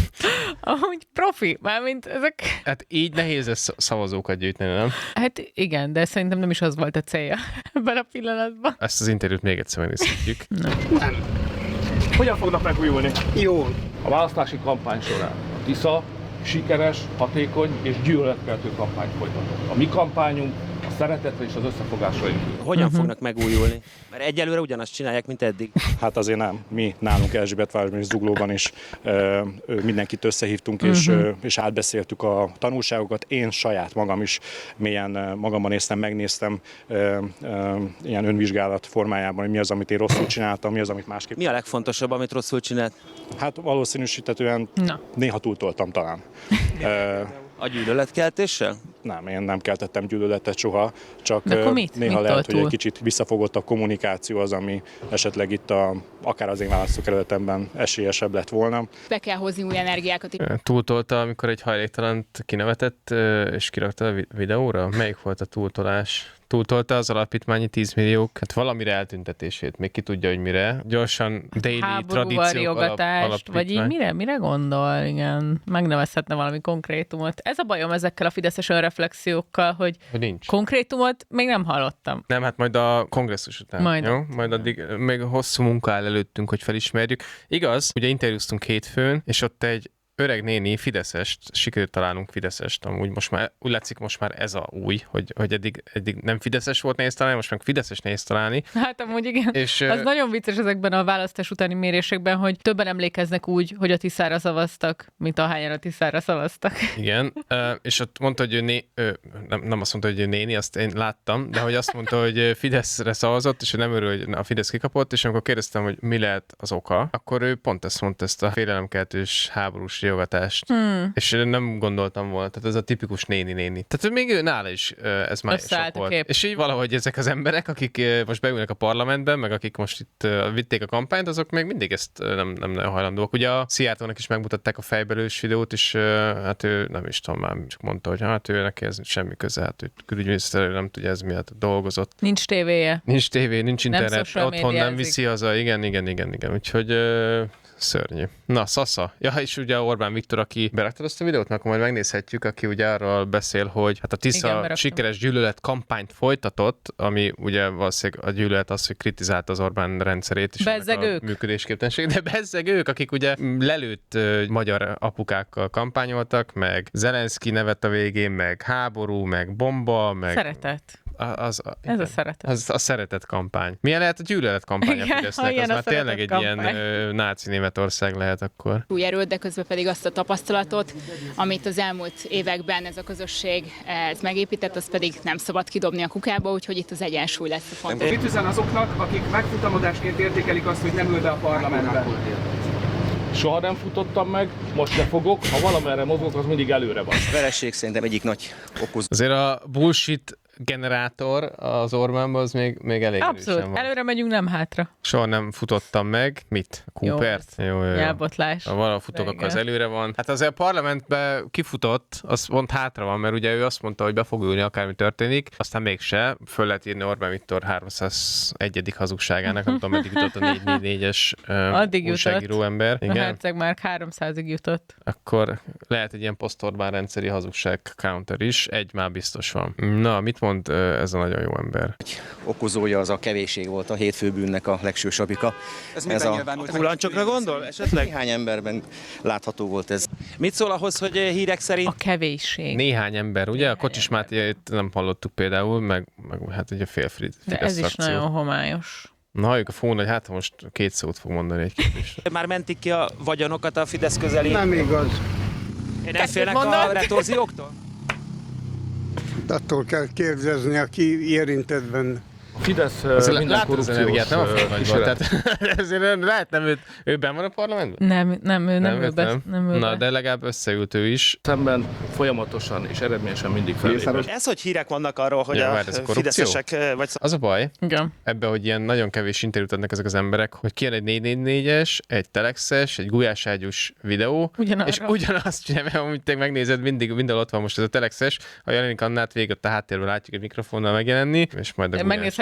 Ahogy profi, mármint ezek... Hát így nehéz lesz szavazókat gyűjteni, nem? Hát igen, de szerintem nem is az volt a célja ebben a pillanatban. Ezt az interjút még egyszer megnézhetjük. Nem. Nem. Hogyan fognak megújulni? Jól. A választási kampány során. Tisza sikeres, hatékony és gyűlöletkeltő kampányt folytatott. A mi kampányunk a szeretetre és az összefogásra épül. Hogyan uh-huh. fognak megújulni? Mert egyelőre ugyanazt csinálják, mint eddig. Hát azért nem. Mi nálunk Erzsébetvárosban és Zuglóban is ö, ö, mindenkit összehívtunk, uh-huh. és, ö, és átbeszéltük a tanulságokat. Én saját magam is mélyen magamban néztem, megnéztem ö, ö, ilyen önvizsgálat formájában, hogy mi az, amit én rosszul csináltam, mi az, amit másképp. Mi a legfontosabb, amit rosszul csinált? Hát valószínűsítetően Na. néha túltoltam talán. ö, A gyűlöletkeltéssel? Nem, én nem keltettem gyűlöletet soha, csak néha mit? Mit lehet, túl? Hogy egy kicsit visszafogott a kommunikáció az, ami esetleg itt a, akár az én választókerületemben esélyesebb lett volna. Be kell hozni új energiákat. Túltolta, amikor egy hajléktalant kinevetett, és kirakta a videóra? Melyik volt a túltolás? Túltolta az alapítványi tíz milliók, hát valamire eltüntetését, még ki tudja, hogy mire. Gyorsan daily tradíciók alap, alapítvány. Vagy így mire, mire gondol, igen. Megnevezhetne valami konkrétumot. Ez a bajom ezekkel a fideszes önreflexiókkal, hogy, hogy nincs. Konkrétumot még nem hallottam. Nem, hát majd a kongresszus után. Majd, jó? Majd addig még hosszú munka áll előttünk, hogy felismerjük. Igaz, ugye interjúztunk hétfőn, és ott egy öreg néni fideszest, sikerült találnunk fideszest, amúgy most már, úgy látszik most már ez a új, hogy, hogy eddig, eddig nem fideszes volt nehéz találni, most meg fideszes nehéz találni. Hát amúgy igen, és, az uh, nagyon vicces ezekben a választás utáni mérésekben, hogy többen emlékeznek úgy, hogy a Tiszára szavaztak, mint ahányan a Tiszára szavaztak. Igen, uh, és ott mondta, hogy ő né, ő, nem, nem azt mondta, hogy ő néni, azt én láttam, de hogy azt mondta, hogy Fideszre szavazott, és ő nem örül, hogy a Fidesz kikapott, és amikor kérdeztem, hogy mi lehet az oka, akkor ő pont ezt mondta, ezt a félelemkeltős háborús riogatást. Hmm. És nem gondoltam volna, tehát ez a tipikus néni-néni. Tehát még ő nála is ez már sok volt. Kép. És így valahogy ezek az emberek, akik most beülnek a parlamentben, meg akik most itt vitték a kampányt, azok még mindig ezt nem, nem nagyon hajlandóak. Ugye a Szijjártónak is megmutatták a fejbelős videót, és hát ő nem is tudom már, csak mondta, hogy hát ő neki ez semmi köze, hát ő külügyminiszter, nem tudja ez miatt dolgozott. Nincs tévéje. Nincs tévé, nincs internet, nem otthon nem viszi haza, igen, igen, igen, igen. Úgyhogy szörnyű. Na, Szasza. Ja, és ugye Orbán Viktor, aki beraktad azt a videót, mert akkor majd megnézhetjük, aki ugye arról beszél, hogy hát a Tisza igen, sikeres gyűlölet kampányt folytatott, ami ugye valószínűleg a gyűlölet az, hogy kritizálta az Orbán rendszerét és a működésképtelenség, de bezzeg ők, akik ugye lelőtt uh, magyar apukákkal kampányoltak, meg Zelenszky nevet a végén, meg háború, meg bomba, meg... Szeretet. Az, Ez igen, a szeretet. Az a szeretet kampány. Milyen lehet a gyűlölet kampány a Fidesznek? Az már tényleg egy kampány. Ilyen ö, náci Németország lehet akkor. Új erőt, de közben pedig azt a tapasztalatot, amit az elmúlt években ez a közösség ez megépített, az pedig nem szabad kidobni a kukába, úgyhogy itt az egyensúly lesz a fontos. Mit üzen azoknak, akik megfutamodásként értékelik azt, hogy nem ül be a parlamentbe? Soha nem futottam meg, most se fogok, ha valamerre mozgok, az mindig előre van. Vereség szerintem egyik nagy okozó. Azért a bullshit generátor az Orbánban az még, még elég abszolút, van. Előre megyünk, nem hátra. Soha nem futottam meg. Mit? Coopert? Jó, jó, jó. Elbotlás. Ha valahol futok, akkor az előre van. Hát azért a parlamentben kifutott, az pont hátra van, mert ugye ő azt mondta, hogy be fog ülni, akármi történik, aztán mégse. Föl lehet írni Orbán Viktor háromszázegyedik hazugságának, nem tudom, meddig jutott a négy négy négyes uh, újságíró ember. Igen. A herceg már háromszázig jutott. Akkor lehet egy ilyen post-Orbán rendszeri hazugság counter is, egy már biztos van. Na, mit mond ez a nagyon jó ember? Okozója az a kevésség volt a hétfőbűnnek a legsősabbika. Ez, ez a kullancsokra gondol? Esetleg néhány emberben látható volt ez. Mit szól ahhoz, hogy hírek szerint? A kevésség. Néhány ember, ugye? A Kocsis Mátyát nem hallottuk például, meg, meg hát ugye fél Fidesz. De ez is frakció. Nagyon homályos. Na, halljuk a fón, hogy hát most két szót fog mondani egy kérdésre. Már mentik ki a vagyonokat a Fidesz közeli? Nem igaz. Nem félnek a retorzióktól? Attól kell kérdezni, aki érintett benne. A Fidesz uh, minden korrupciós nem a félnagyban, tehát ezért lehet nem ő, ő benn van a parlamentben? Nem, nem, ő nem, nem, ő be, nem. nem ő Na, be. de legalább összeült ő is. Szemben folyamatosan és eredményesen mindig felépül. Ez, hogy hírek vannak arról, hogy ja, a fideszesek... Vagy... Az a baj, igen. Ebben, hogy ilyen nagyon kevés interjút adnak ezek az emberek, hogy kijön egy négy négy négyes, egy telexes, egy gulyáságyús videó, ugyanarra. És ugyanazt csinálja, amit te megnézed, mindig mindenhol ott van most ez a telexes, ha jelenik Annát végig ott a háttérben látjuk egy mikrofonnal megjelenni, és majd a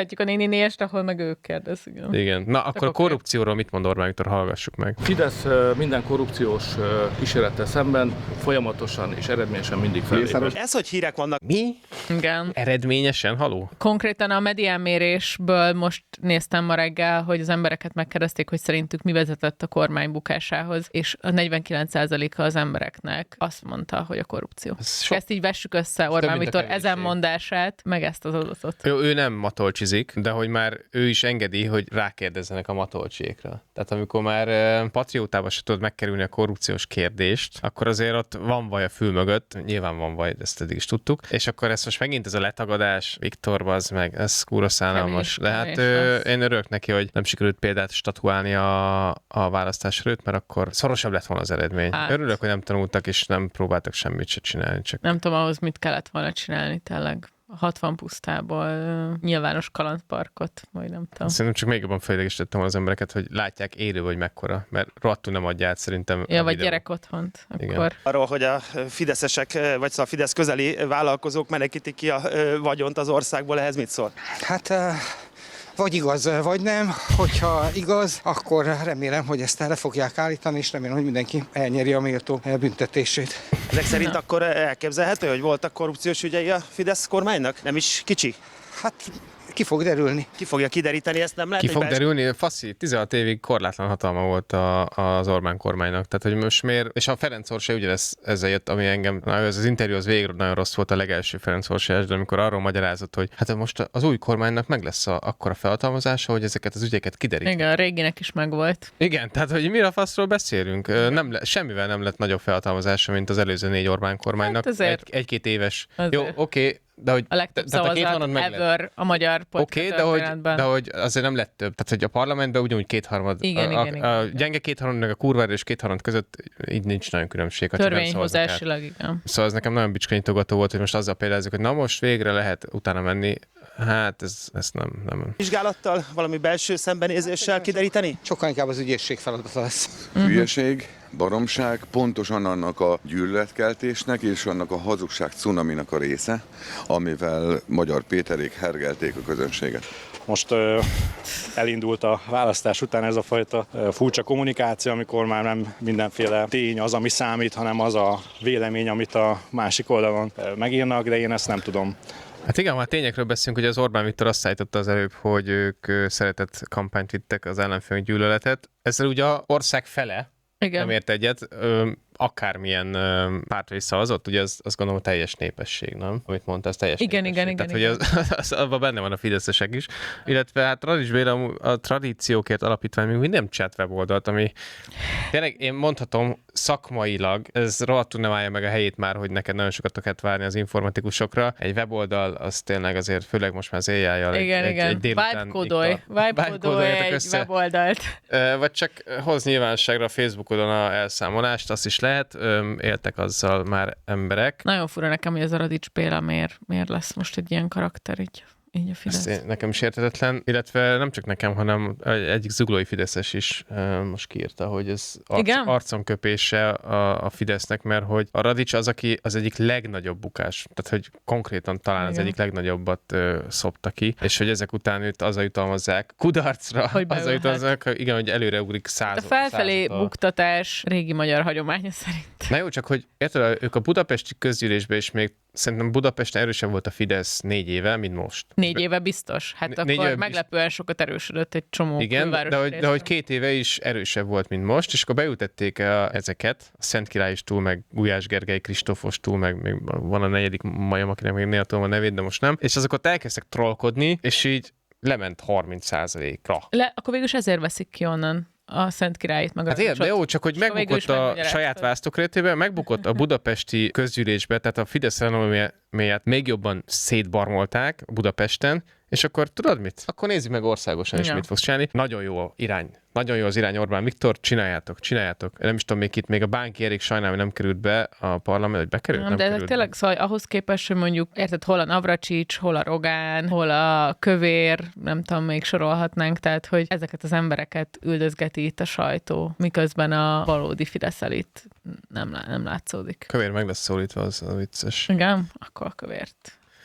folytatjuk a néni-nést, ahol meg ők kérdezik. Igen. Igen. Na, akkor Csak a korrupcióról mit mond Orbán Viktor, hallgassuk meg. Fidesz minden korrupciós kísérlettel szemben folyamatosan és eredményesen mindig fellép. Ez, hogy hírek vannak. Mi? Igen. Eredményesen, haló? Konkrétan a mediánmérésből most néztem ma reggel, hogy az embereket megkérdezték, hogy szerintük mi vezetett a kormány bukásához, és a negyvenkilenc százaléka az embereknek azt mondta, hogy a korrupció. Ez ezt így vessük össze Orbán Viktor ezen mondását, meg ezt az adatot. Ő, ő nem matolcsizik, de hogy már ő is engedi, hogy rákérdezzenek a matolcsiékra. Tehát amikor már uh, patriótában se tudod megkerülni a korrupciós kérdést, akkor azért ott van vaj a fül mögött, nyilván van vaj, ezt eddig is tudtuk, és akkor ez most megint ez a letagadás, Viktor, bazd meg, ez kúra szánalmas. De hát ő, én örülök neki, hogy nem sikerült példát statuálni a, a választás előtt, mert akkor szorosabb lett volna az eredmény. Hát. Örülök, hogy nem tanultak, és nem próbáltak semmit se csinálni. Csak... Nem tudom, ahhoz mit kellett volna csinálni, tényleg. hatvan pusztából uh, nyilvános kalandparkot, vagy nem tudom. Szerintem csak még jobban felidegesítettem az embereket, hogy látják élő, vagy mekkora, mert rohadtul nem adja át szerintem. Ja, vagy gyerek otthont. Akkor... Arról, hogy a fideszesek, vagy szóval a Fidesz közeli vállalkozók menekítik ki a vagyont az országból, ehhez mit szól? Hát... Uh... Vagy igaz, vagy nem. Hogyha igaz, akkor remélem, hogy ezt le fogják állítani, és remélem, hogy mindenki elnyeri a méltó büntetését. Ezek szerint akkor elképzelhető, hogy voltak korrupciós ügyei a Fidesz kormánynak? Nem is kicsi? Hát ki fog derülni. Ki fogja kideríteni, ezt nem lehet? Ki fog best... derülni? Faszi, tizenhat évig korlátlan hatalma volt a, az Orbán kormánynak. Tehát, hogy most miért... És a Ferenc Orsi ugyanez ezzel jött, ami engem... Na, ez az interjú az végig nagyon rossz volt, a legelső Ferenc Orsiás, de amikor arról magyarázott, hogy hát most az új kormánynak meg lesz a, akkora felhatalmazása, hogy ezeket az ügyeket kiderít. Igen, a réginek is megvolt. Igen, tehát, hogy mire a faszról beszélünk? Nem le, semmivel nem lett nagyobb felhatalmazása, mint az előző négy Orbán kormánynak. Hát azért... Egy, egy-két éves. Azért. Jó, oké. Okay. De hogy, a legtöbb de, szavazat a ever a magyar politika okay, de hogy, de hogy azért nem lett több. Tehát, hogy a parlamentben ugyanúgy kétharmad, igen, a, igen, a, a igen. gyenge kétharmad, meg a kurva erős kétharmad között így nincs nagyon különbség. Törvényhozásilag, igen. Szóval ez nekem nagyon bicskanyitogató volt, hogy most azzal példázzuk, hogy na most végre lehet utána menni. Hát ez, ez nem, nem. Vizsgálattal, valami belső szembenézéssel kideríteni? Sokkal inkább az ügyészség feladata lesz. Uh-huh. Hülyeség, baromság, pontosan annak a gyűlöletkeltésnek és annak a hazugság cunaminak a része, amivel Magyar Péterék hergelték a közönséget. Most uh, elindult a választás után ez a fajta uh, furcsa kommunikáció, amikor már nem mindenféle tény az, ami számít, hanem az a vélemény, amit a másik oldalon uh, megírnak, de én ezt nem tudom. Hát igen, ha tényekről beszélünk, hogy az Orbán Viktor azt állította az előbb, hogy ők szeretett kampányt vittek az ellenfélünk gyűlöletet. Ezzel ugye az ország fele igen. nem ért egyet, akármilyen pártra is szavazott, ugye az, azt gondolom teljes népesség, nem? Amit mondta, az teljes igen, népesség. igen, Tehát, igen, hogy az, az, abban benne van a fideszesek is. Illetve hát Radics Béla a Tradíciókért Alapítvány még nem chat weboldalt, ami tényleg én mondhatom szakmailag, ez rohadtul nem állja meg a helyét már, hogy neked nagyon sokat kell várni az informatikusokra. Egy weboldal, az tényleg azért, főleg most már az éjjel igen, egy, igen. egy, egy délután Vibe-kódolj, vibe-kódolj egy össze. weboldalt. Vagy csak hoz nyilvánosságra a Facebookodon a elszámolást, azt is lehet, éltek azzal már emberek. Nagyon fura nekem, hogy ez a Radics Béla miért, miért lesz most egy ilyen karakter így. Így a Fidesz. Ezt nekem is érthetetlen, illetve nem csak nekem, hanem egyik zuglói fideszes is uh, most kiírta, hogy ez arc, arconköpése a, a Fidesznek, mert hogy a Radics az, aki az egyik legnagyobb bukás, tehát hogy konkrétan talán igen. az egyik legnagyobbat uh, szopta ki, és hogy ezek után őt azzal jutalmazzák kudarcra, azzal jutalmazzák, hogy igen, hogy előre ugrik száz. A felfelé századal. Buktatás régi magyar hagyománya szerint. Na jó, csak hogy érted, ők a budapesti közgyűlésben is még szerintem Budapesten erősebb volt a Fidesz négy éve, mint most. Négy éve biztos. Hát N- akkor meglepően biztos. Sokat erősödött egy csomó igen, de hogy, de hogy két éve is erősebb volt, mint most, és akkor beültették a, ezeket, a Szent Király is túl, meg Gulyás Gergely, Kristófos túl, meg még van a negyedik majom, akinek még néha tudom a nevét, de most nem. És azokat elkezdtek trollkodni, és így lement harminc százalékra. Le, akkor végül ezért veszik ki onnan a Szent Királyt meg a hát érde, jó, csak hogy megbukott a saját választókerületében, megbukott a budapesti közgyűlésbe, tehát a Fidesz renoméját még jobban szétbarmolták Budapesten, és akkor tudod mit? Akkor nézzük meg országosan is, ja. mit fogsz csinálni. Nagyon jó a irány. Nagyon jó az irány, Orbán Viktor, csináljátok, csináljátok. Nem is tudom, még itt még a Bánki Erik sajnálom, hogy nem került be a parlament, hogy bekerült, nem, nem de került tényleg, be. Szóval ahhoz képest, hogy mondjuk, érted, hol a Navracsics, hol a Rogán, hol a Kövér, nem tudom, még sorolhatnánk, tehát, hogy ezeket az embereket üldözgeti itt a sajtó, miközben a valódi Fidesz elit nem, nem látszódik. Kövér meg lesz szólítva, az a vicces. Igen? Akkor a Kövért.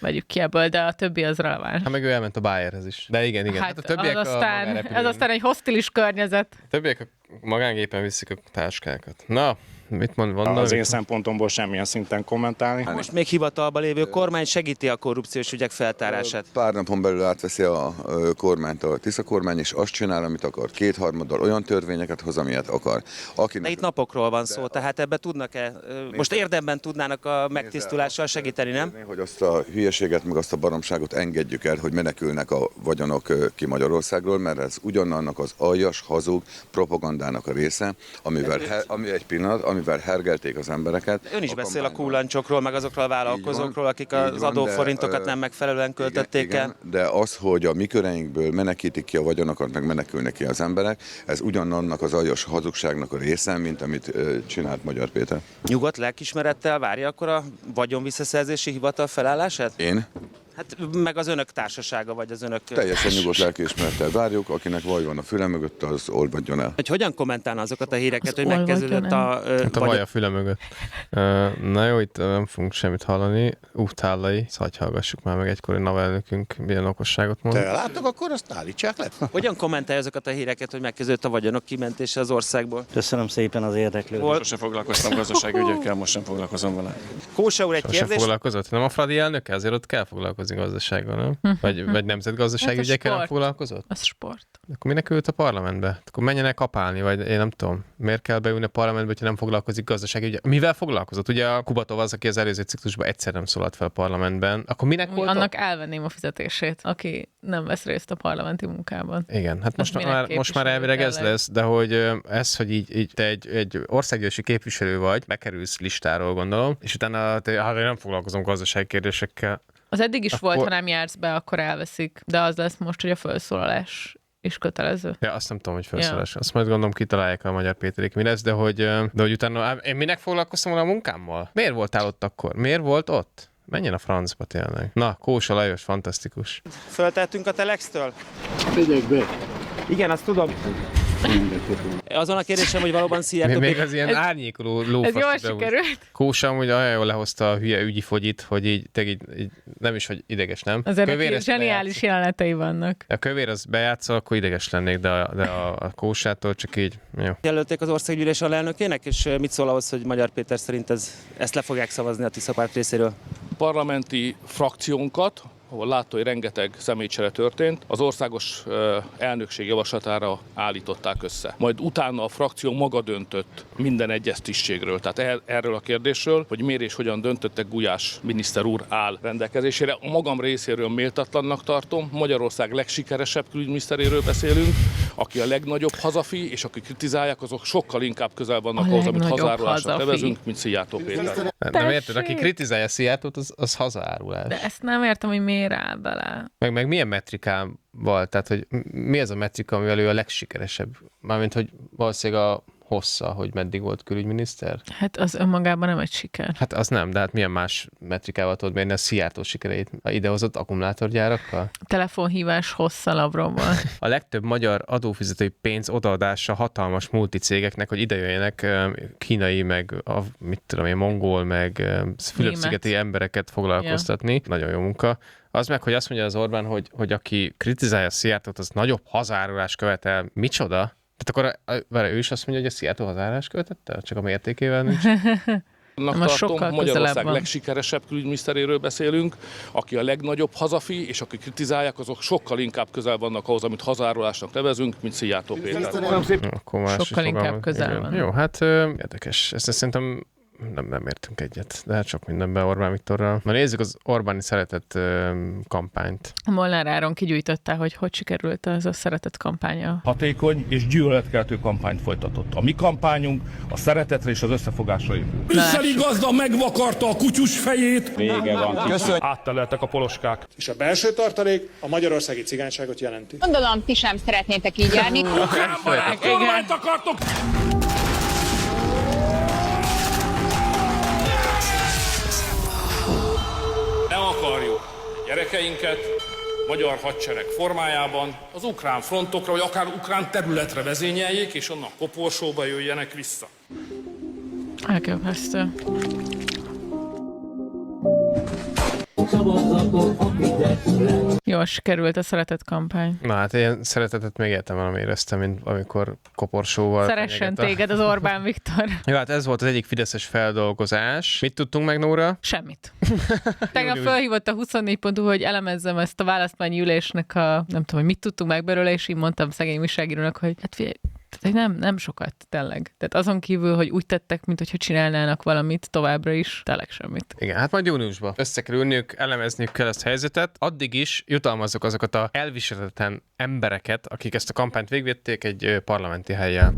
vegyük ki ebből, de a többi az releváns. Hát meg ő elment a Bayerhez is. De igen, igen. Hát, hát a többiek az aztán, a ez aztán egy hostilis környezet. A többiek a magángépen viszik a táskákat. Na, mit mond, van? Az én szempontomból semmilyen szinten kommentálni. Most még hivatalban lévő kormány segíti a korrupciós ügyek feltárását. Pár napon belül átveszi a kormányt a Tisza kormány, és azt csinál, amit akar. Kétharmaddal olyan törvényeket hoz, amilyet akar. Akinek... De itt napokról van szó, tehát ebbe tudnak-e, most érdemben tudnának a megtisztulással segíteni, nem? Hogy azt a hülyeséget, meg azt a baromságot engedjük el, hogy menekülnek a vagyonok ki Magyarországról, mert ez ugyanannak az aljas, hazug propagandának a része, amivel, he, ami egy pillanat, amivel hergelték az embereket. Ön is beszél a kullancsokról, meg azokról a vállalkozókról, akik az van, adóforintokat de, nem megfelelően költötték igen, el. Igen, de az, hogy a mi köreinkből menekítik ki a vagyonokat, meg menekülnek ki az emberek, ez ugyanannak az aljas hazugságnak a része, mint amit ö, csinált Magyar Péter. Nyugodt lelkismerettel várja akkor a vagyonvisszaszerzési hivatal felállását? Én? Hát meg az önök társasága, vagy az önök... Teljesen nyugodt lelkiismerettel várjuk, akinek vaj van a füle mögött, az olvadjon el. Hogy hogyan kommentálna azokat a híreket, az hogy megkezdődött a... Uh, hát a vaj a füle mögött. Uh, na jó, itt nem fogunk semmit hallani. Úthálai, szóval hallgassuk már meg egykor, hogy navelnökünk milyen okosságot mond. Te láttok, akkor azt állítsák le. Hogyan kommentálja azokat a híreket, hogy megkezdődött a vagyonok kimentése az országból? Köszönöm szépen az érdeklődést. Sosem foglalkoztam gazdasági ügyekkel, most sem foglalkozom vele. Kósa úr, egy Sosem kérdés. foglalkozott? Nem a Fradi elnöke? Azért ott kell foglalkozni gazdasággal, nem? Vagy, vagy nemzetgazdasági Hát ügyekkel nem foglalkozott? Az sport. Akkor minek ült a parlamentbe? Akkor menjenek kapálni, vagy én nem tudom. Miért kell beülni a parlamentbe, hogyha nem foglalkozik gazdasági ügyekkel? Mivel foglalkozott? Ugye a Kubatov az, aki az előző ciklusban egyszer nem szólalt fel a parlamentben. Akkor minek volt? Annak elvenném a fizetését, aki nem vesz részt a parlamenti munkában. Igen, hát most már, most már elvileg ez lesz, de hogy ez, hogy így, így te egy, egy országgyűlési képviselő vagy, bekerülsz listáról, gondolom, és utána te, hát én nem foglalkozom gazdasági kérdésekkel. Az eddig is akkor... volt, ha nem jársz be, akkor elveszik, de az lesz most, hogy a felszólalás is kötelező. Ja, azt nem tudom, hogy felszólás. Ja. Azt majd gondolom kitalálják a Magyar Péterék, mi lesz, de hogy, de hogy utána én minek foglalkoztam volna a munkámmal? Miért voltál ott akkor? Miért volt ott? Menjen a francba tényleg. Na, Kósa Lajos, fantasztikus. Föltettünk a Telextől? Figyelj be! Igen, azt tudom. Azon a kérdésem, hogy valóban Szijjártó... Még az ilyen árnyékoló lófasz. Ez jól sikerült. Kósa amúgy olyan jól lehozta a hülye ügyi fogyit, hogy így, így, így nem is, hogy ideges, nem? Azért neki zseniális jelenetei vannak. A kövér az bejátszol, akkor ideges lennék, de a, de a, a Kósától csak így, jó. Jelölték az országgyűlés alelnökének, és mit szól ahhoz, hogy Magyar Péter szerint ez, ezt le fogják szavazni a Tisza párt részéről? Parlamenti frakciónkat, ahol látta, hogy rengeteg személycsere történt, az országos elnökség javaslatára állították össze. Majd utána a frakció maga döntött minden egyes tisztségről, tehát erről a kérdésről, hogy miért és hogyan döntöttek, Gulyás miniszter úr áll rendelkezésére. A magam részéről méltatlannak tartom, Magyarország legsikeresebb külügyminiszteréről beszélünk, aki a legnagyobb hazafi, és akik kritizálják, azok sokkal inkább közel vannak ahhoz, amit hazárulásnak nevezünk, mint Szijjártó Péter. Nem érted, aki kritizálja Szijjártót, az, az hazaárulás. De ezt nem értem, hogy miért áll bele. Meg, meg milyen metrikával, tehát hogy mi az a metrika, amivel ő a legsikeresebb? Mármint, hogy valószínűleg a hossza, hogy meddig volt külügyminiszter? Hát az önmagában nem egy siker. Hát az nem, de hát milyen más metrikával tudod mérni a Szijjártó sikereit? A idehozott akkumulátorgyárakkal? Telefonhívás hossza Lavrovval. A legtöbb magyar adófizetői pénz odaadása hatalmas multicégeknek, hogy idejöjjenek kínai, meg a, mit tudom én, mongol, meg Fülöp-szigeti embereket foglalkoztatni. Ja. Nagyon jó munka. Az meg, hogy azt mondja az Orbán, hogy, hogy aki kritizálja Szijjártót, az nagyobb hazárulás követel. Micsoda? Tehát akkor várj, ő is azt mondja, hogy a Szijjártó hazárulás követette? Csak a mértékével nincs? Most tartom, Magyarország legsikeresebb külügyminiszteréről beszélünk, aki a legnagyobb hazafi, és akik kritizálják, azok sokkal inkább közel vannak ahhoz, amit hazárulásnak nevezünk, mint Szijjártó Péter. Sokkal inkább közel van. Jó, hát érdekes. Ezt szerintem nem, nem értünk egyet, de hát sok mindenben Orbán Viktorral. Na nézzük az Orbáni szeretett uh, kampányt. Molnár Áron kigyújtotta, hogy hogy sikerült az a szeretett kampánya. Hatékony és gyűlöletkeltő kampányt folytatott. A mi kampányunk a szeretetre és az összefogásra épül. Brüsszeli gazda megvakarta a kutyus fejét. Vége van. Köszönjük. Átteleltek a poloskák. És a belső tartalék a magyarországi cigányságot jelenti. Gondolom, ti sem szeretnétek így járni. Ukránbarát kormányt akartok! Nem akarjuk gyerekeinket magyar hadsereg formájában az ukrán frontokra, vagy akár ukrán területre vezényeljék, és onnan koporsóba jöjjenek vissza. Elképesztő. Jól sikerült a szeretett kampány. Na hát ilyen szeretetet még értem valami éreztem, mint amikor koporsóval. Szeressen téged az Orbán Viktor. Jó, hát ez volt az egyik fideszes feldolgozás. Mit tudtunk meg, Nóra? Semmit. Tegnap felhívott a huszonnégy pont hu, hogy elemezzem ezt a választmányi ülésnek a, nem tudom, hogy mit tudtunk meg belőle, és így mondtam szegény újságírónak, hogy hát figyelj, tehát nem, nem sokat, tényleg. Tehát azon kívül, hogy úgy tettek, mintha csinálnának valamit továbbra is, tényleg semmit. Igen, hát majd júniusban össze kell ülniük, elemezniük kell ezt a helyzetet. Addig is jutalmazzuk azokat a elviselhetetlen embereket, akik ezt a kampányt végvették egy parlamenti hellyel.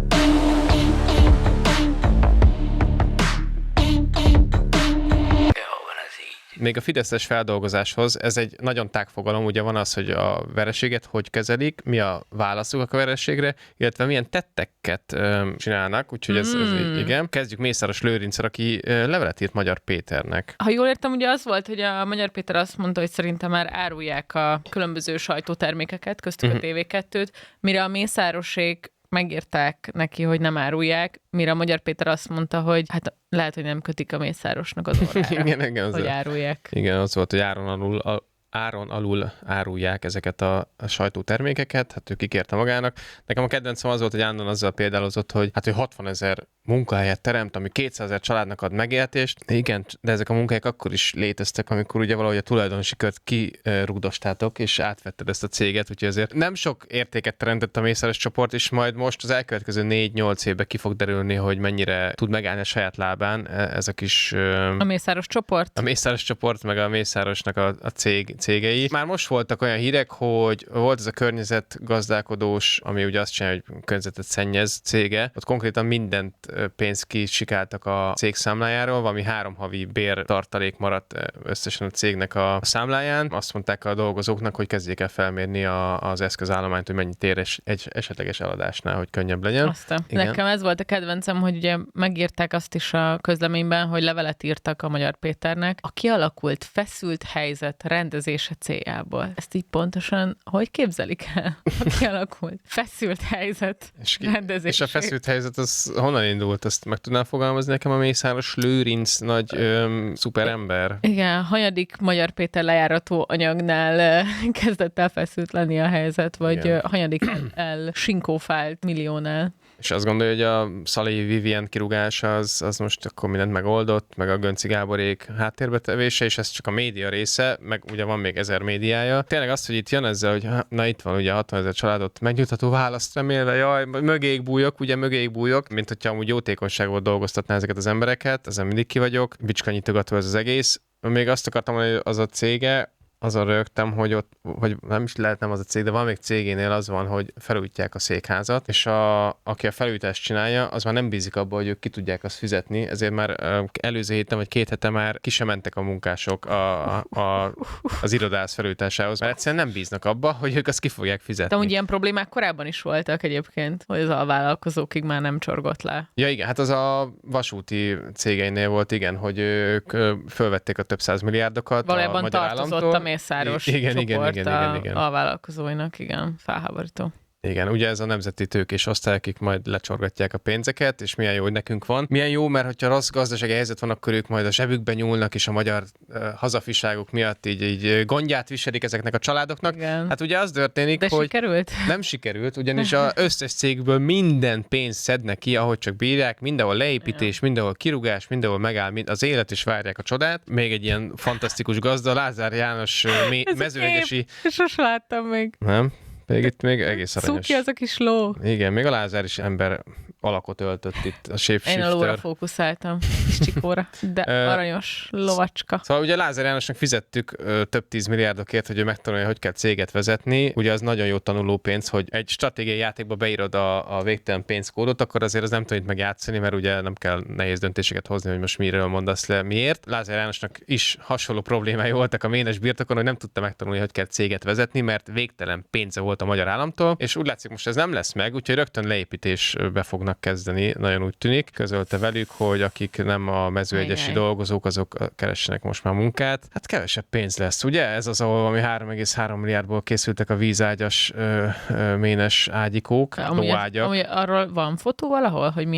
Még a fideszes feldolgozáshoz, ez egy nagyon tág fogalom, ugye van az, hogy a vereséget hogy kezelik, mi a válaszuk a vereségre, illetve milyen tetteket ö, csinálnak, úgyhogy ez, ez így, igen. Kezdjük Mészáros Lőrinccel, aki ö, levelet írt Magyar Péternek. Ha jól értem, ugye az volt, hogy a Magyar Péter azt mondta, hogy szerintem már árulják a különböző sajtótermékeket, köztük uh-huh. a té vé kettőt, mire a Mészárosék megírták neki, hogy nem árulják, mire a Magyar Péter azt mondta, hogy hát lehet, hogy nem kötik a Mészárosnak az orrára, igen, igen, hogy árulják. Igen, az volt, hogy áron alul, a, áron alul árulják ezeket a, a sajtótermékeket, hát ő kikérte magának. Nekem a kedvencem az volt, hogy állandóan azzal példálozott, hogy hát ő hatvanezer munkahelyet teremt, ami kétszázezer családnak ad megéltést. Igen, de ezek a munkahelyek akkor is léteztek, amikor ugye valahogy a tulajdonosi kört kirugdostátok, és átvetted ezt a céget, úgyhogy ezért nem sok értéket teremtett a Mészáros csoport, és majd most az elkövetkező négy-nyolc évben ki fog derülni, hogy mennyire tud megállni a saját lábán ez a kis... A Mészáros csoport? A Mészáros csoport, meg a Mészárosnak a, a cég, cégei. Már most voltak olyan hírek, hogy volt ez a környezetgazdálkodós, ami ugye azt csinálja, hogy környezetet szennyez cége, ott konkrétan mindent pénzt kisikáltak a cég számlájáról, valami három havi bértartalék maradt összesen a cégnek a számláján. Azt mondták a dolgozóknak, hogy kezdjék el felmérni a, az eszközállományt, hogy mennyit ér egy esetleges eladásnál, hogy könnyebb legyen. Aztán. Nekem ez volt a kedvencem, hogy ugye megírták azt is a közleményben, hogy levelet írtak a Magyar Péternek a kialakult feszült helyzet rendezése céljából. Ezt így pontosan hogy képzelik el? A kialakult feszült helyzet és, rendezése. És a feszült helyzet az honnan indult? Azt meg tudnál fogalmazni nekem a Mészáros Lőrinc nagy öm, szuperember? Igen, hanyadik Magyar Péter lejárató anyagnál kezdett el feszült lenni a helyzet, vagy igen. hanyadik el sinkófált milliónál. És azt gondolja, hogy a Szalai Vivien kirúgása az, az most akkor mindent megoldott, meg a Gönci Gáborék háttérbe tevése, és ez csak a média része, meg ugye van még ezer médiája. Tényleg az, hogy itt jön ezzel, hogy na itt van ugye hatvanezer családot megnyugtató választ remélve, jaj, mögéig bújok, ugye mögéig bújok, mint hogyha amúgy jótékonyságból dolgoztatná ezeket az embereket, ezen mindig ki vagyok, bicskanyitogató ez az egész. Még azt akartam, hogy az a cége, azon rögtem, hogy ott, vagy nem is lehet nem az a cég, de van még cégénél az van, hogy felújítják a székházat, és a, aki a felújítást csinálja, az már nem bízik abba, hogy ők ki tudják azt fizetni, ezért már előző héten vagy két hete már ki sem mentek a munkások a, a, az irodász felújításához, mert egyszerűen nem bíznak abba, hogy ők azt ki fogják fizetni. De amúgy ilyen problémák korábban is voltak egyébként, hogy az alvállalkozókig már nem csorgott le. Ja igen, hát az a vasúti cégeinél volt, igen, hogy ők fölvették a több száz milliárdokat valójában a magyar államtól. Mészáros igen, csoport igen, igen, igen, igen. A, a vállalkozóinak, igen, felháborító. Igen, ugye ez a nemzeti tőkés osztály, akik majd lecsorgatják a pénzeket, és milyen jó, hogy nekünk van. Milyen jó, mert hogyha rossz gazdasági helyzet van, akkor ők majd a zsebükbe nyúlnak, és a magyar uh, hazafiságuk miatt így, így gondját viselik ezeknek a családoknak. Igen. Hát ugye az történik, de hogy sikerült? Nem sikerült, ugyanis az összes cégből minden pénzt szednek ki, ahogy csak bírják, mindenhol leépítés, mindenhol kirúgás, mindenhol megáll az élet, és várják a csodát. Még egy ilyen fantasztikus gazda, Lázár János uh, mezőegyesi... Sose láttam még. Nem? Még itt még egész aranyos. Szuki az a kis ló. Igen, még a Lázár is ember alakot öltött itt, a shapeshifter. Én a lóra fókuszáltam, kis csikóra, de aranyos lovacska. Szóval ugye Lázár Jánosnak fizettük ö, több tíz milliárdokért, hogy ő megtanulja, hogy kell céget vezetni. Ugye az nagyon jó tanuló pénz, hogy egy stratégiai játékba beírod a, a végtelen pénzkódot, akkor azért az nem tudod megjátszani, mert ugye nem kell nehéz döntéseket hozni, hogy most miről mondasz le, miért. Lázár Jánosnak is hasonló problémái voltak a ménes birtokon, hogy nem tudta megtanulni, hogy kell céget vezetni, mert végtelen pénze volt a magyar államtól, és úgy látszik, most ez nem lesz meg, úgyhogy rögtön leépítésbe fognak kezdeni, nagyon úgy tűnik. Közölte velük, hogy akik nem a mezőegyesi dolgozók, azok keressenek most már munkát. Hát kevesebb pénz lesz, ugye? Ez az, ahol valami három egész három milliárdból készültek a vízágyas ö, ö, ménes ágyikók, lóágyak. Amúgy arról van fotó valahol, hogy milyen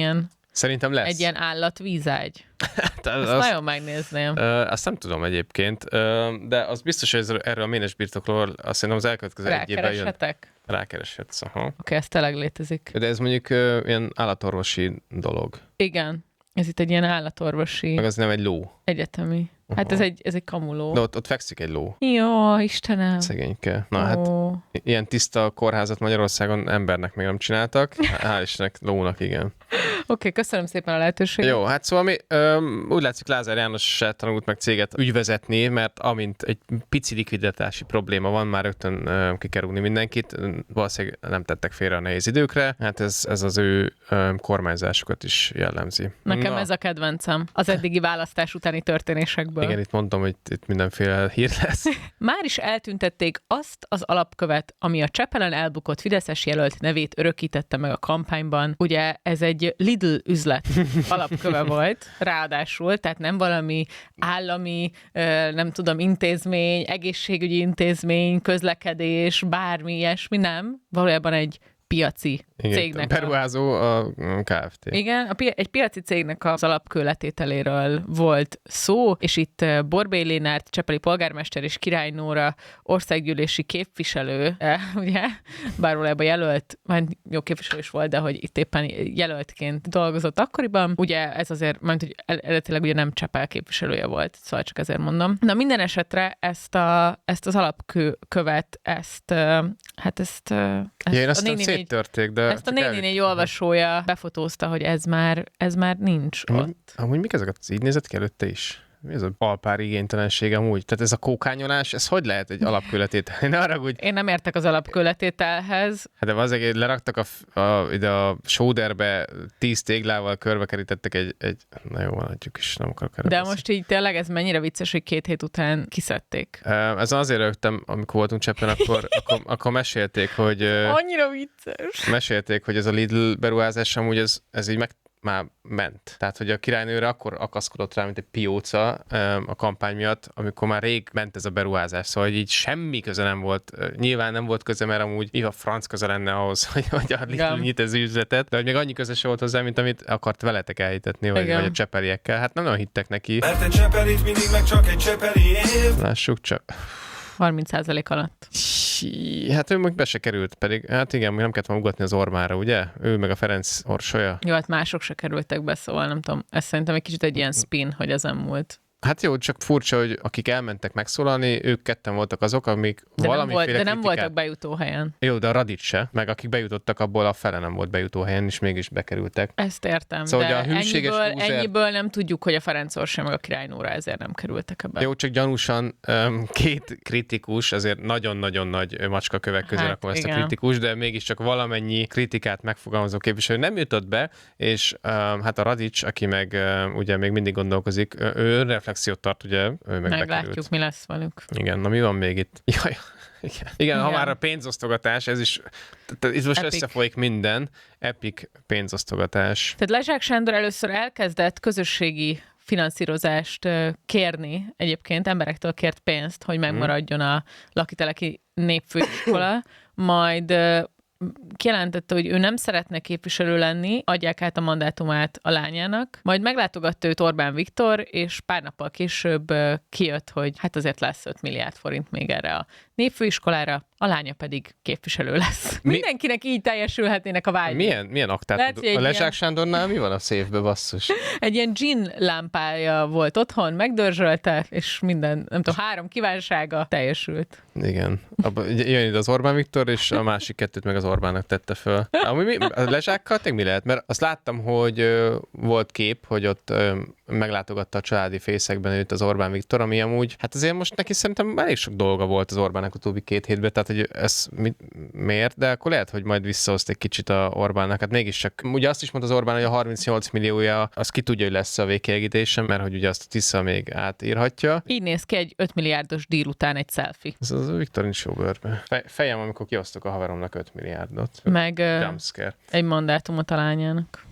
Szerintem lesz. Egy ilyen állatvízágy. Azt azt nagyon megnézném. Ö, azt nem tudom egyébként, ö, de az biztos, hogy ez, erről a ménes birtokról azt szerintem az elkövetkező egy évben jön. Rákereshetsz, aha. Oké, okay, ez tényleg létezik. De ez mondjuk ö, ilyen állatorvosi dolog. Igen, ez itt egy ilyen állatorvosi... Meg az nem egy ló. Egyetemi. Hát uh-huh. ez egy, ez egy kamuló. De ott, ott fekszik egy ló. Jó, Istenem. Szegényke. Na oh. hát ilyen tiszta kórházat Magyarországon embernek még nem csináltak. Hál' Istennek lónak, igen. Oké, okay, köszönöm szépen a lehetőséget. Jó, hát szóval mi öm, úgy látszik Lázár János se tanult meg céget ügyvezetni, mert amint egy pici likviditási probléma van, már rögtön öm, ki kell rúgni mindenkit. Valószínűleg nem tettek félre a nehéz időkre. Hát ez, ez az ő öm, kormányzásukat is jellemzi. Nekem Na. ez a kedvencem az eddigi választás utáni történésekből. Igen, itt mondtam, hogy itt mindenféle hír lesz. Már is eltüntették azt az alapkövet, ami a Csepelen elbukott fideszes jelölt nevét örökítette meg a kampányban. Ugye ez egy Lidl üzlet alapköve volt, ráadásul, tehát nem valami állami, nem tudom, intézmény, egészségügyi intézmény, közlekedés, bármi ilyesmi, nem. Valójában egy piaci igen, cégnek. Beruházó a Kft. Igen, a pi- egy piaci cégnek az alapkőletételéről volt szó, és itt Borbély Lénárt, csepeli polgármester és Király Nóra országgyűlési képviselő, eh, ugye, bár valójában jelölt, már jó képviselő is volt, de hogy itt éppen jelöltként dolgozott akkoriban. Ugye ez azért, mert hogy eredetileg ugye nem Csepel képviselője volt, szóval csak ezért mondom. Na minden esetre ezt, a, ezt az alapkövet, ezt, hát ezt, ezt ja, én azt a széttörték, de ezt a négy négy olvasója befotózta, hogy ez már, ez már nincs amúgy, ott. Amúgy mik ezek? Az így nézett ki előtte is? Mi ez a alpár igénytelenség amúgy? Tehát ez a kókányolás, ez hogy lehet egy alapkőletétel? Én arra, hogy... Én nem értek az alapkőletételhez. Hát de azért leraktak a, a, ide a sóderbe tíz téglával körbekerítettek egy, egy... Na jó, adjuk is, nem akarok erre De beszélni. most így tényleg ez mennyire vicces, hogy két hét után kiszedték. Ez azért rögtem, amikor voltunk Cseppen, akkor, akkor, akkor mesélték, hogy... Annyira vicces. Mesélték, hogy ez a Lidl beruházás amúgy ez, ez így meg már ment. Tehát, hogy a királynőre akkor akaszkodott rá, mint egy pióca a kampány miatt, amikor már rég ment ez a beruházás. Szóval, hogy így semmi köze nem volt. Nyilván nem volt köze, mert amúgy mi a franc köze lenne ahhoz, hogy, hogy a Lidl nyit ez üzletet, de hogy még annyi köze se volt hozzá, mint amit akart veletek elhitetni, vagy, vagy a csepeliekkel. Hát nem nagyon hittek neki. Mert egy csepelit mindig meg csak egy csepeli év. Lássuk csak. harminc százalék alatt. Hát ő meg be se került, pedig hát igen, még nem kellett volna ugatni az Orbánra, ugye? Ő meg a Ferenc Orsolya. Jó, hát mások se kerültek be, szóval nem tudom. Ez szerintem egy kicsit egy ilyen spin, hogy ezen múlt. Hát jó, csak furcsa, hogy akik elmentek megszólalni, ők ketten voltak azok, amik de valamiféle nem volt, De nem kritikát... voltak bejutó helyen. Jó, de a Radics se, meg akik bejutottak, abból a fele nem volt bejutó helyen, és mégis bekerültek. Ezt értem, szóval, de a hűséges ennyiből, lúzer... ennyiből nem tudjuk, hogy a Ferenc Orsolya meg a Király Nóra ezért nem kerültek ebbe. Jó, csak gyanúsan um, két kritikus, azért nagyon-nagyon nagy macskakövek közé hát, rakom ezt igen. a kritikus, de mégiscsak valamennyi kritikát megfogalmazó képviselő nem jutott be, és um, hát a Radics, aki meg um, ugye még mindig gondolkozik, ő önreflexiót tart, ugye ő meg Meglátjuk, bekerült. mi lesz velük. Igen, na mi van még itt? Jaj, igen. Igen, igen, ha már a pénzosztogatás, ez is, tehát itt most epic. Összefolyik minden, epic pénzosztogatás. Tehát Lezsák Sándor először elkezdett közösségi finanszírozást kérni, egyébként emberektől kért pénzt, hogy megmaradjon a Lakiteleki Népfőiskola, majd kijelentette, hogy ő nem szeretne képviselő lenni, adják át a mandátumát a lányának, majd meglátogatta őt Orbán Viktor, és pár nappal később kijött, hogy hát azért lesz öt milliárd forint még erre a népfőiskolára, a lánya pedig képviselő lesz. Mi? Mindenkinek így teljesülhetnének a vágyai. Milyen, milyen aktát? Lehet, a Lezsák ilyen... Sándornál mi van a széfbe, basszus? Egy ilyen gin lámpája volt otthon, megdörzsölte, és minden, nem tudom, három kívánsága teljesült. Igen. Abba, jön ide az Orbán Viktor, és a másik kettőt meg az Orbánnak tette föl. Ami mi, a Lezsákkal tényleg mi lehet? Mert azt láttam, hogy ö, volt kép, hogy ott ö, meglátogatta a családi fészekben őt az Orbán Viktor, ami amúgy, hát azért most neki szerintem elég sok dolga volt az Orbánnak utóbbi két hétben, tehát hogy ez mi, miért, de akkor lehet, hogy majd visszahozt egy kicsit a Orbánnak. Hát mégiscsak, ugye azt is mondta az Orbán, hogy a harmincnyolc milliója, az ki tudja, hogy lesz a végkielégítése, mert hogy ugye azt a Tisza még átírhatja. Így néz ki egy öt milliárdos díl után egy selfie. Ez az a Viktor nincs jó bőrbe. Fejem, amikor kiosztok a haveromnak öt milliárdot. Meg uh, egy mandátumot a lányának.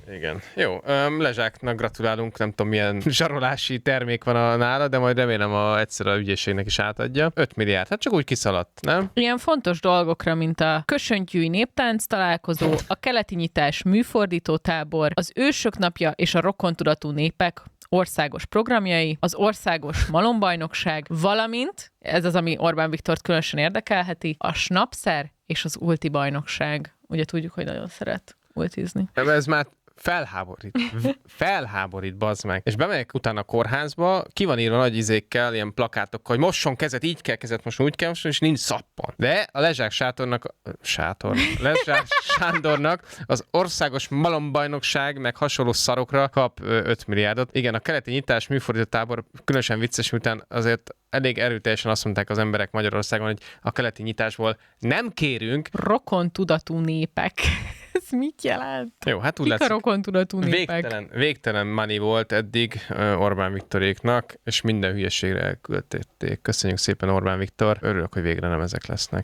Igen. Jó, Lezsáknak gratulálunk, nem tudom milyen zsarolási termék van a nála, de majd remélem a egyszer a ügyészségnek is átadja. öt milliárd, hát csak úgy kiszaladt, nem? Ilyen fontos dolgokra, mint a Kösöntyűi néptánc találkozó, a keleti nyitás műfordító tábor, az ősök napja és a rokontudatú népek országos programjai, az országos malombajnokság, valamint, ez az, ami Orbán Viktort különösen érdekelheti, a snapszer és az ulti bajnokság. Ugye tudjuk, hogy nagyon szeret ultizni. Ez már felháborít. Felháborít, bazd meg. És bemegyek utána a kórházba, ki van írva nagy izékkel, ilyen plakátokkal, hogy mosson kezet, így kell kezet mosni, úgy kell mosni, és nincs szappan. De a Lezsák Sátornak, Sátor, Lezsák Sándornak az országos malombajnokság, meg hasonló szarokra kap öt milliárdot. Igen, a keleti nyitás műfordító tábor különösen vicces, miután azért elég erőteljesen azt mondták az emberek Magyarországon, hogy a keleti nyitásból nem kérünk. Rokontudatú népek. Ez mit jelent? Jó, hát úgy Kik látszik, a rokontudatú népek? Végtelen, végtelen money volt eddig Orbán Viktoréknak, és minden hülyeségre elküldték. Köszönjük szépen, Orbán Viktor. Örülök, hogy végre nem ezek lesznek.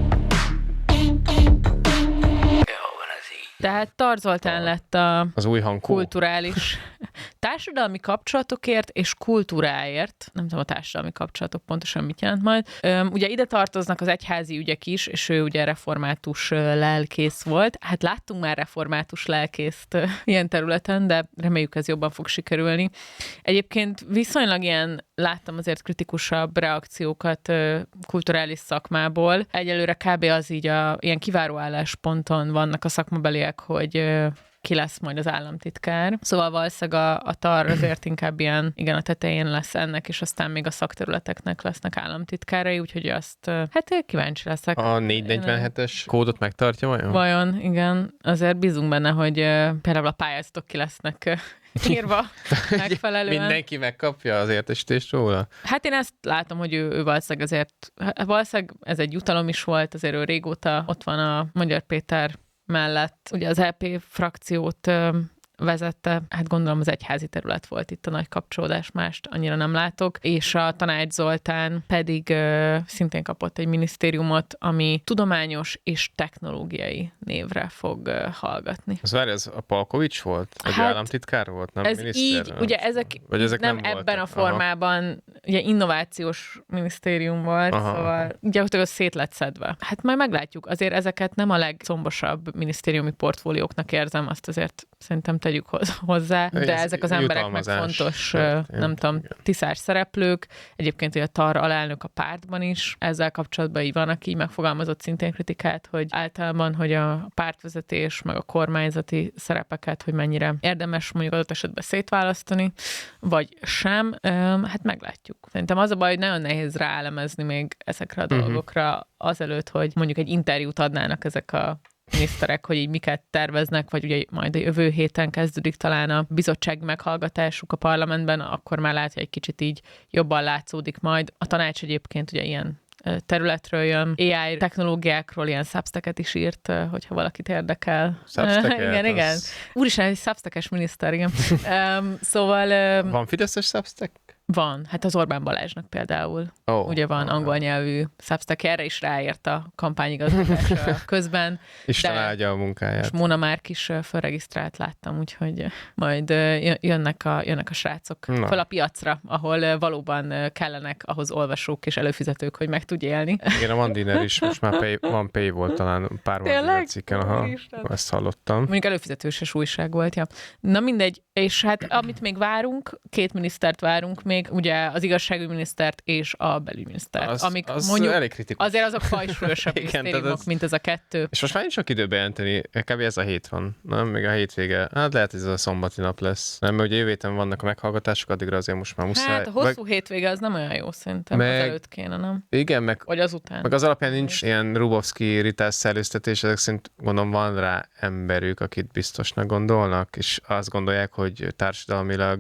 Tehát Tar Zoltán lett a az új hangkó. Kulturális társadalmi kapcsolatokért és kultúráért, nem tudom a társadalmi kapcsolatok pontosan mit jelent majd. Üm, ugye ide tartoznak az egyházi ügyek is, és ő ugye református lelkész volt. Hát láttunk már református lelkészt ilyen területen, de reméljük ez jobban fog sikerülni. Egyébként viszonylag ilyen láttam azért kritikusabb reakciókat kulturális szakmából. Egyelőre kb. Az így a ilyen kiváró állásponton vannak a szakmabeliek, hogy ki lesz majd az államtitkár. Szóval valószínűleg a, a Tar azért inkább ilyen, igen, a tetején lesz ennek, és aztán még a szakterületeknek lesznek államtitkárai, úgyhogy azt, hát kíváncsi leszek. A négyszáznegyvenhetes kódot megtartja vajon? Vajon, igen. Azért bízunk benne, hogy például a pályázatok ki lesznek írva megfelelően. Mindenki megkapja az értesítést róla? Hát én ezt látom, hogy ő, ő valószínűleg azért, valószínűleg ez egy jutalom is volt, azért ő régóta ott van a Magyar Péter mellett. Ugye az é pé frakciót vezette, hát gondolom az egyházi terület volt itt a nagy kapcsolódás, mást annyira nem látok, és a Tanács Zoltán pedig uh, szintén kapott egy minisztériumot, ami tudományos és technológiai névre fog uh, hallgatni. Az várj, ez a Palkovics volt? Vagy hát, államtitkár volt? Nem ez miniszter? így, nem? Ugye ezek, Vagy ezek nem, nem ebben voltak. a formában, aha. Ugye innovációs minisztérium volt, aha. Szóval gyakorlatilag szét lett szedve. Hát majd meglátjuk, azért ezeket nem a legszombosabb minisztériumi portfólióknak érzem, azt azért szerintem tegyük hozzá, de ez ezek az emberek meg fontos, hát, nem tudom, tiszás szereplők. Egyébként ugye a Tar alelnök a pártban is. Ezzel kapcsolatban így van, aki megfogalmazott szintén kritikát, hogy általában, hogy a pártvezetés, meg a kormányzati szerepeket, hogy mennyire érdemes mondjuk adott esetben szétválasztani, vagy sem. Hát meglátjuk. Szerintem az a baj, hogy nagyon nehéz ráelemezni még ezekre a dolgokra, uh-huh. azelőtt, hogy mondjuk egy interjút adnának ezek a miniszterek, hogy így miket terveznek, vagy ugye majd a jövő héten kezdődik talán a bizottság meghallgatásuk a parlamentben, akkor már lehet, hogy egy kicsit így jobban látszódik majd. A tanács egyébként ugye ilyen területről jön, á i technológiákról ilyen Substacket is írt, hogyha valakit érdekel. Substacket? Igen, az... igen. Úristen, egy Substackes miniszter, igen. um, szóval... Um, Van fideszes Substack? Van. Hát az Orbán Balázsnak például. Oh, ugye van angol nyelvű Substack, erre is ráért a kampányigazgatás közben. Isten áldja a munkáját. És Móna Márk is felregisztrált, láttam, úgyhogy majd jönnek a, jönnek a srácok Na. fel a piacra, ahol valóban kellenek ahhoz olvasók és előfizetők, hogy meg tudj élni. Igen, a Mandiner is most már pay, van pay volt talán pár Mandiner cikken, aha, ezt hallottam. Mondjuk előfizetőses újság volt, ja. Na mindegy, és hát amit még várunk, két minisztert várunk még, ugye az igazságügyminisztert és a belügyminisztert, az, amik az mondjuk elég kritikus. Azért azok fajsúlyosabb minisztériumok, az... mint ez a kettő. És most már nincs sok idő bejelenteni, kb. Ez a hét van, nem? Még a hétvége. Hát lehet, hogy ez a szombati nap lesz. Nem, mert ugye jövő héten vannak a meghallgatások, addigra azért most már muszáj. Hát a hosszú meg... hétvége az nem olyan jó szerintem, meg... az előtt kéne, nem? Igen, meg... Vagy azután. Meg az alapján nincs ilyen Rubovszki ritás szellőztetés, ezek szerint gondolom van rá emberük, akit biztosnak gondolnak, és azt gondolják, hogy társadalmilag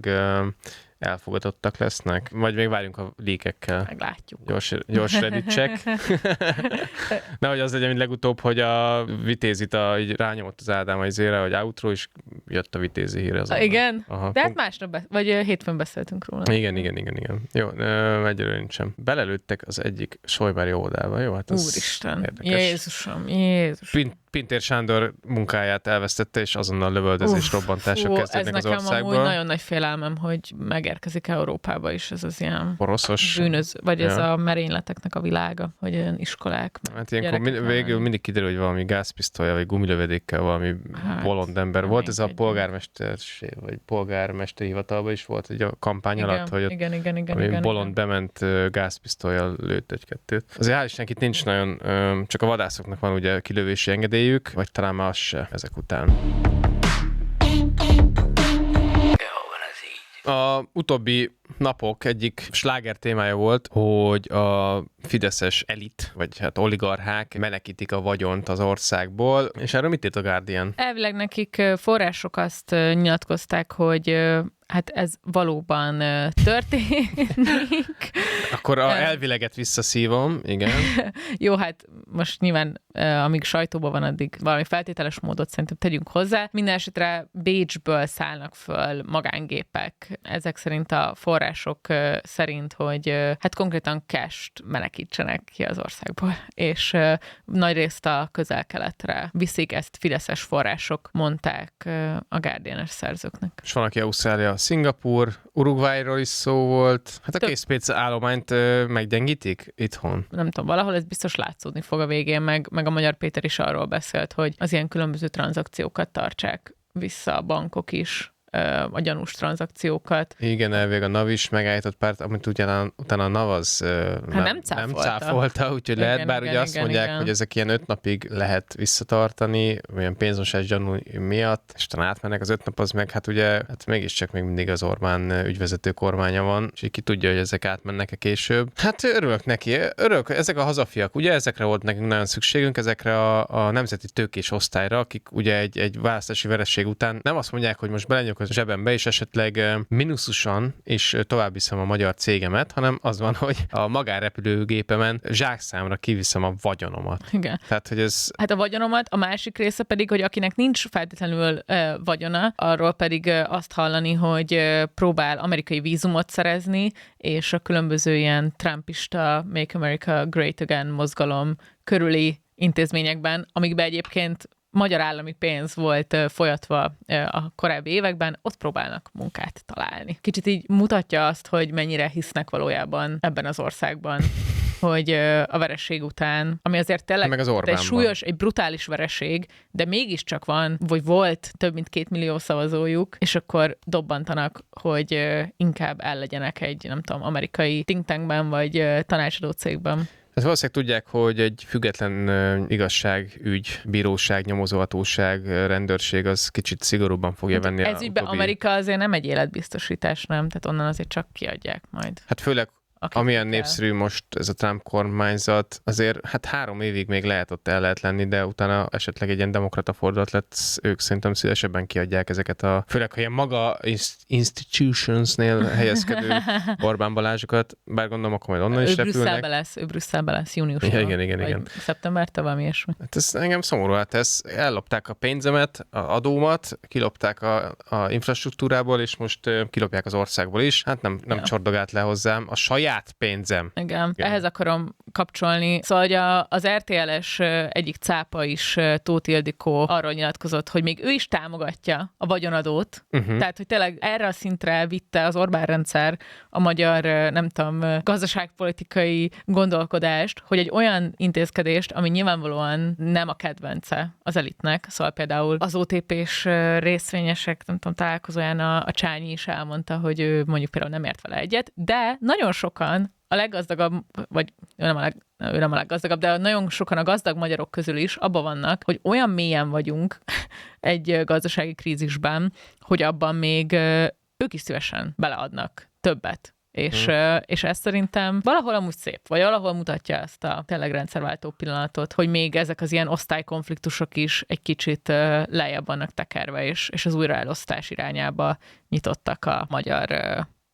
elfogadottak lesznek. Vagy még várjunk a líkekkel. Meglátjuk. Gyors, gyors Reddit check. Nehogy az legyen, mint legutóbb, hogy a Vitézit a, így rányomott az Ádám az ére, hogy outro, és jött a Vitézi hír. Az igen? Aha. De hát másnap, be- vagy hétfőn beszéltünk róla. Igen, igen, igen, igen. Jó, egyelőre nincsen. Belelőttek az egyik Sojbári oldába, jó? Hát ez Úristen, érdekes. Jézusom, Jézus. Pint, Pintér Sándor munkáját elvesztette, és azonnal lövöldözés, robbantások kezdődnek az országból. Ez nekem amúgy nagyon nagy félelmem, hogy megérkezik Európába is ez az ilyen oroszos bűnöz, vagy ja. ez a merényleteknek a világa, vagy olyan iskolák. Hát ilyenkor mind, végül mindig kiderül, hogy valami gázpisztolya, vagy gumilövedékkel valami hát, bolond ember volt. Ez a polgármesterség, vagy polgármesteri hivatalban is volt egy a kampány igen, alatt, hogy ott igen, igen, igen, igen, igen, bolond igen. bement gázpisztolyjal lőtt egy-kettőt. Azért hál' Istennek itt nincs nagyon, csak a vadászoknak van ugye kilövési engedélyük, vagy talán már az se ezek után. A utóbbi napok egyik sláger témája volt, hogy a fideszes elit, vagy hát oligarchák menekítik a vagyont az országból, és erről mit írt a Guardian? Elvileg nekik források azt nyilatkozták, hogy hát ez valóban történik. Akkor a elvileget visszaszívom, igen. Jó, hát most nyilván amíg sajtóban van, addig valami feltételes módot szerintem tegyünk hozzá. Minden esetre Bécsből szállnak föl magángépek. Ezek szerint a források szerint, hogy hát konkrétan cash-t menekítsenek ki az országból. És nagyrészt a közel-keletre viszik, ezt fideszes források mondták a Guardian-es szerzőknek. És van, aki Ausztrália, Szingapúr, Uruguayról is szó volt. Hát a Tök... készpénz állományt ö, meggyengítik itthon? Nem tudom, valahol ez biztos látszódni fog a végén, meg, meg a Magyar Péter is arról beszélt, hogy az ilyen különböző tranzakciókat tartsák vissza a bankok is, a gyanús tranzakciókat. Igen, elvég a NAV is megállított párt, amit utána, utána a NAV az hát nem, nem cáfolta, nem cáfolta úgyhogy igen, lehet, bár igen, ugye igen, azt mondják, igen. hogy ezek ilyen öt napig lehet visszatartani, olyan pénzmosás gyanú miatt, és talán átmennek az öt nap, az meg hát ugye, hát mégiscsak még mindig az Orbán ügyvezető kormánya van, és így ki tudja, hogy ezek átmennek-e később. Hát örülök neki, örülök, ezek a hazafiak, ugye ezekre volt nekünk nagyon szükségünk, ezekre a, a nemzeti tőkés osztályra, akik ugye egy, egy választási vereség után nem azt mondják, hogy most belenyok a zsebembe, és esetleg minuszusan is tovább viszem a magyar cégemet, hanem az van, hogy a magánrepülőgépemen zsákszámra kiviszem a vagyonomat. Igen. Tehát, hogy ez... Hát a vagyonomat, a másik része pedig, hogy akinek nincs feltétlenül uh, vagyona, arról pedig uh, azt hallani, hogy uh, próbál amerikai vízumot szerezni, és a különböző ilyen trumpista Make America Great Again mozgalom körüli intézményekben, amikben egyébként magyar állami pénz volt folyatva a korábbi években, ott próbálnak munkát találni. Kicsit így mutatja azt, hogy mennyire hisznek valójában ebben az országban, hogy a vereség után, ami azért tényleg meg az egy súlyos, egy brutális vereség, de mégiscsak van, vagy volt több mint két millió szavazójuk, és akkor dobbantanak, hogy inkább ellegyenek egy, nem tudom, amerikai think tankben, vagy tanácsadó cégben. Hát valószínűleg tudják, hogy egy független uh, igazságügy, bíróság, nyomozóhatóság, rendőrség az kicsit szigorúbban fogja venni ez a... Ez ügyben utóbbi... Amerika azért nem egy életbiztosítás, nem? Tehát onnan azért csak kiadják majd. Hát főleg Akik amilyen kell. népszerű most ez a Trump kormányzat, azért hát három évig még lehet ott el lehet lenni, de utána esetleg egy ilyen demokrata fordulat lett, ők szerintem szívesebben kiadják ezeket a, főleg ha ilyen maga institutionsnél helyezkedő Orbán Balázsokat, bár gondolom, akkor majd onnan ő is repülnek. Brüsszelbe lesz, ő Brüsszelbe lesz júniusban. Ja, igen, igen, igen. Szeptembertől valami ilyesmi. Hát ez engem szomorúan tesz. Ellopták a pénzemet, a adómat, kilopták a, a infrastruktúrából, és most uh, kilopják az országból is. Hát nem, nem ja. csordogált le hozzám. A saját pénzem. Igen. Igen, ehhez akarom kapcsolni. Szóval hogy a, az er té el-es egyik cápa is, Tóth Ildikó arról nyilatkozott, hogy még ő is támogatja a vagyonadót. Uh-huh. Tehát, hogy tényleg erre a szintre vitte az Orbán rendszer a magyar, nem tudom, gazdaságpolitikai gondolkodást, hogy egy olyan intézkedést, ami nyilvánvalóan nem a kedvence az elitnek, szóval például az o té pés részvényesek, nem tudom, találkozóján a, a Csányi is elmondta, hogy ő mondjuk például nem ért vele egyet, de nagyon sokan a leggazdagabb, vagy ő nem a, leg, ő nem a leggazdagabb, de nagyon sokan a gazdag magyarok közül is abban vannak, hogy olyan mélyen vagyunk egy gazdasági krízisben, hogy abban még ők is szívesen beleadnak többet. És, hmm. és ez szerintem valahol amúgy szép, vagy valahol mutatja ezt a tényleg rendszerváltó pillanatot, hogy még ezek az ilyen osztálykonfliktusok is egy kicsit lejjebb vannak tekerve, és, és az újraelosztás irányába nyitottak a magyar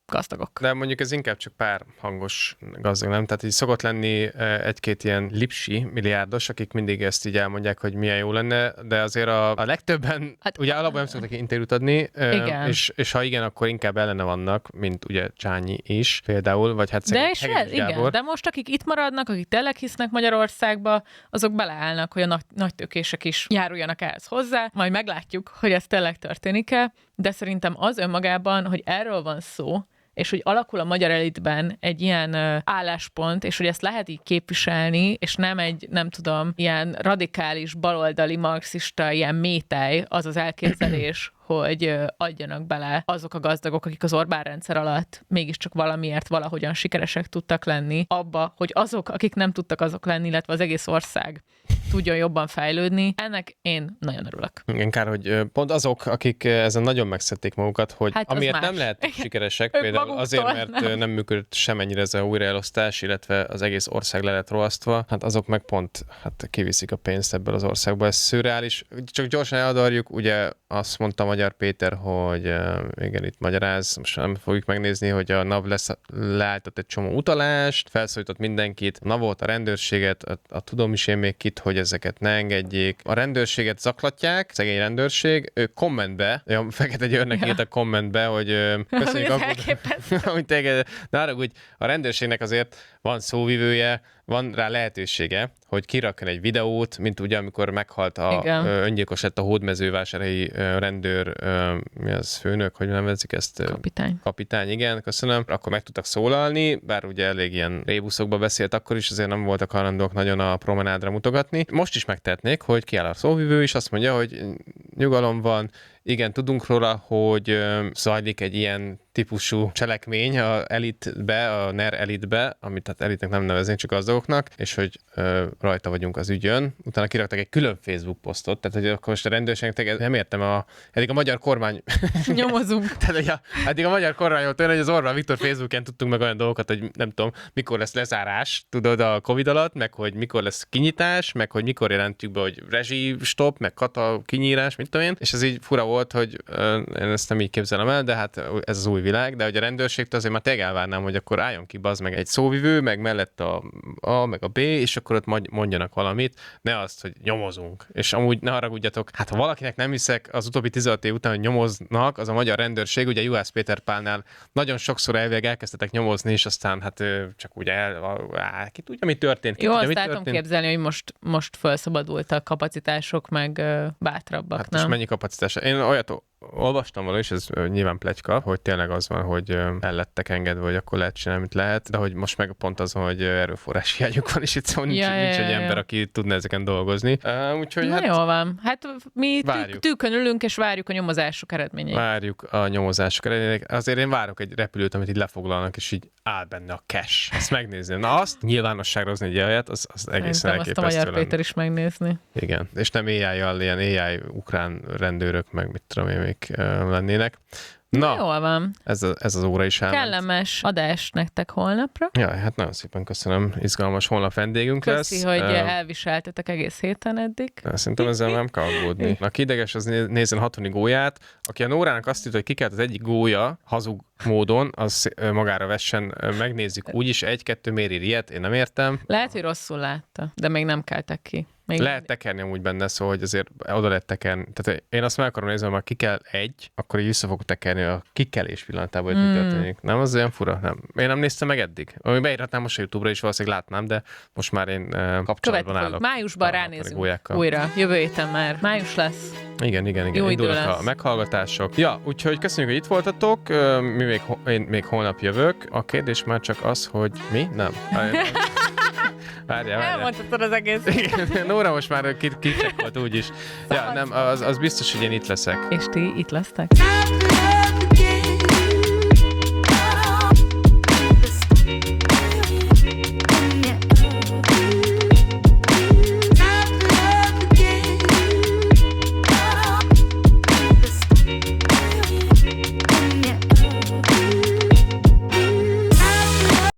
gazdagok. De mondjuk ez inkább csak pár hangos gazdag, nem? Tehát így szokott lenni egy-két ilyen lipsi milliárdos, akik mindig ezt így elmondják, hogy milyen jó lenne, de azért a, a legtöbben, hát, ugye alapban nem szoktak interjút adni, és, és ha igen, akkor inkább ellene vannak, mint ugye Csányi is például, vagy hát de, és ez, igen, de most akik itt maradnak, akik tényleg hisznek Magyarországba, azok beleállnak, hogy a nagy, nagy tőkések is járuljanak ehhez hozzá, majd meglátjuk, hogy ez tényleg történik-e, de szerintem az önmagában, hogy erről van szó, és hogy alakul a magyar elitben egy ilyen uh, álláspont, és hogy ezt lehet így képviselni, és nem egy, nem tudom, ilyen radikális, baloldali, marxista, ilyen métej az az elképzelés, hogy adjanak bele azok a gazdagok, akik az Orbán rendszer alatt mégiscsak valamiért valahogyan sikeresek tudtak lenni, abba, hogy azok, akik nem tudtak azok lenni, illetve az egész ország tudjon jobban fejlődni. Ennek én nagyon örülök. Igen, kár, hogy pont azok, akik ezen nagyon megszedték magukat, hogy hát amiért nem lehettek sikeresek, például azért, mert nem. nem működött semennyire ez a újraelosztás, illetve az egész ország le lett rohasztva, hát azok meg pont hát kiviszik a pénzt ebből az országból. Ez szürreális. Csak gyorsan eladarjuk, ugye azt mondta Magyar Péter, hogy uh, igen, itt magyaráz, most nem fogjuk megnézni, hogy a NAV lesz, leállított egy csomó utalást, felszólított mindenkit, a NAV-ot, a rendőrséget, a, a tudom is én még kit, hogy ezeket ne engedjék. A rendőrséget zaklatják, szegény rendőrség, ők kommentbe, a Fekete Győrnek ja. írt a kommentbe, hogy uh, köszönjük akkor, de arra, hogy a rendőrségnek azért van szóvivője, van rá lehetősége, hogy kirakjon egy videót, mint ugye, amikor meghalt a igen. öngyilkos lett a hódmezővásárhelyi rendőr, mi az főnök, hogy nevezik ezt? Kapitány. Kapitány, igen, köszönöm. Akkor meg tudtak szólalni, bár ugye elég ilyen rébuszokba beszélt akkor is, azért nem voltak hajlandóak nagyon a promenádra mutogatni. Most is megtehetnék, hogy kiáll a szóvivő is, azt mondja, hogy nyugalom van, igen, tudunk róla, hogy zajlik egy ilyen típusú cselekmény a elitbe, a NER elitbe, amit hát elitnek nem neveznénk, csak gazdagoknak, és hogy ö, rajta vagyunk az ügyön. Utána kiraktak egy külön Facebook posztot, tehát hogy akkor most a rendőrségnek nem értem, a, eddig a magyar kormány... Nyomozunk. tehát, hogy a, eddig a magyar kormány volt olyan, hogy az Orbán Viktor Facebookon tudtunk meg olyan dolgokat, hogy nem tudom, mikor lesz lezárás, tudod, a Covid alatt, meg hogy mikor lesz kinyitás, meg hogy mikor jelentjük be, hogy rezsi stop, meg kata kinyírás, mit tudom én, és ez így fura volt, hogy ö, én ezt nem így képzelem el, de hát ez az új világ, de hogy a rendőrségtől azért már tényleg elvárnám, hogy akkor álljon ki bazd meg egy szóvivő, meg mellett a A, meg a B, és akkor ott mondjanak valamit, ne azt, hogy nyomozunk. És amúgy ne haragudjatok, hát ha valakinek nem hiszek az utóbbi tizenhat év után, hogy nyomoznak, az a magyar rendőrség, ugye Juhász Péter Pálnál nagyon sokszor elvileg elkezdtek nyomozni, és aztán hát csak úgy el, á, ki tudja, mi történt. Ki Jó, tudja, azt el tudom képzelni, hogy most, most felszabadultak kapacitások, meg uh, bátrabbak, hát nem? most mennyi kapacitás? Én olyat olvastam való, és ez nyilván pletyka, hogy tényleg az van, hogy el lettek engedve, hogy akkor lehet csinálni, amit lehet, de hogy most meg pont az, hogy erőforrás hiányuk van, és itt szóval nincs, ja, nincs ja, egy ja. ember, aki tudna ezeken dolgozni. Uh, úgyhogy Na hát jól van. Hát mi tű, tűkön ülünk, és várjuk a nyomozások eredményeit. Várjuk a nyomozások eredményeit. Azért én várok egy repülőt, amit így lefoglalnak, és így áll benne a cash. Ezt megnézni. Na azt nyilvánosságra hozni egy helyet, az, az egészen elképesztő. Azt a Magyar Péter is megnézni. Igen. És nem á í-jal, ilyen á i ukrán rendőrök, meg mit tudom én még uh, lennének. Na, jól van. Ez, a, ez az óra is elment. Kellemes adás nektek holnapra. Jaj, hát nagyon szépen köszönöm. Izgalmas holnap vendégünk Köszi, lesz. Köszi, hogy uh, elviseltetek egész héten eddig. Szerintem ezzel nem kell aggódni. Aki ideges, az nézzen hatoni gólyát. Aki a Nórának azt írta, hogy ki kellett az egyik gólya hazug módon, az magára vessen, megnézzük úgyis, egy-kettő méri ilyet, én nem értem. Lehet, hogy rosszul látta, de még nem keltek ki. Még lehet tekerni amúgy benne, szóval, hogy azért oda lehet tekerni. Tehát én azt meg akarom nézni, hogy már ki kell egy, akkor így vissza fogok tekerni a kikelés pillanatában, hogy mm. mi történik. Nem, az olyan fura, nem. Én nem néztem meg eddig. Ami beírhatnám most a YouTube-ra is, valószínűleg látnám, de most már én uh, kapcsolatban állok. Májusban ránézünk újra. Jövő héten már. Május lesz. Igen, igen, igen. Indulnak a meghallgatások. Ja, úgyhogy köszönjük, hogy itt voltatok. Mi még, én még holnap jövök. A kérdés már csak az, hogy mi? Nem. Várjál, várjál. Elmondhatod az egész. Igen, Nóra most már kicsekkolt úgyis. Ja, nem, az, az biztos, hogy én itt leszek. És ti itt lesztek?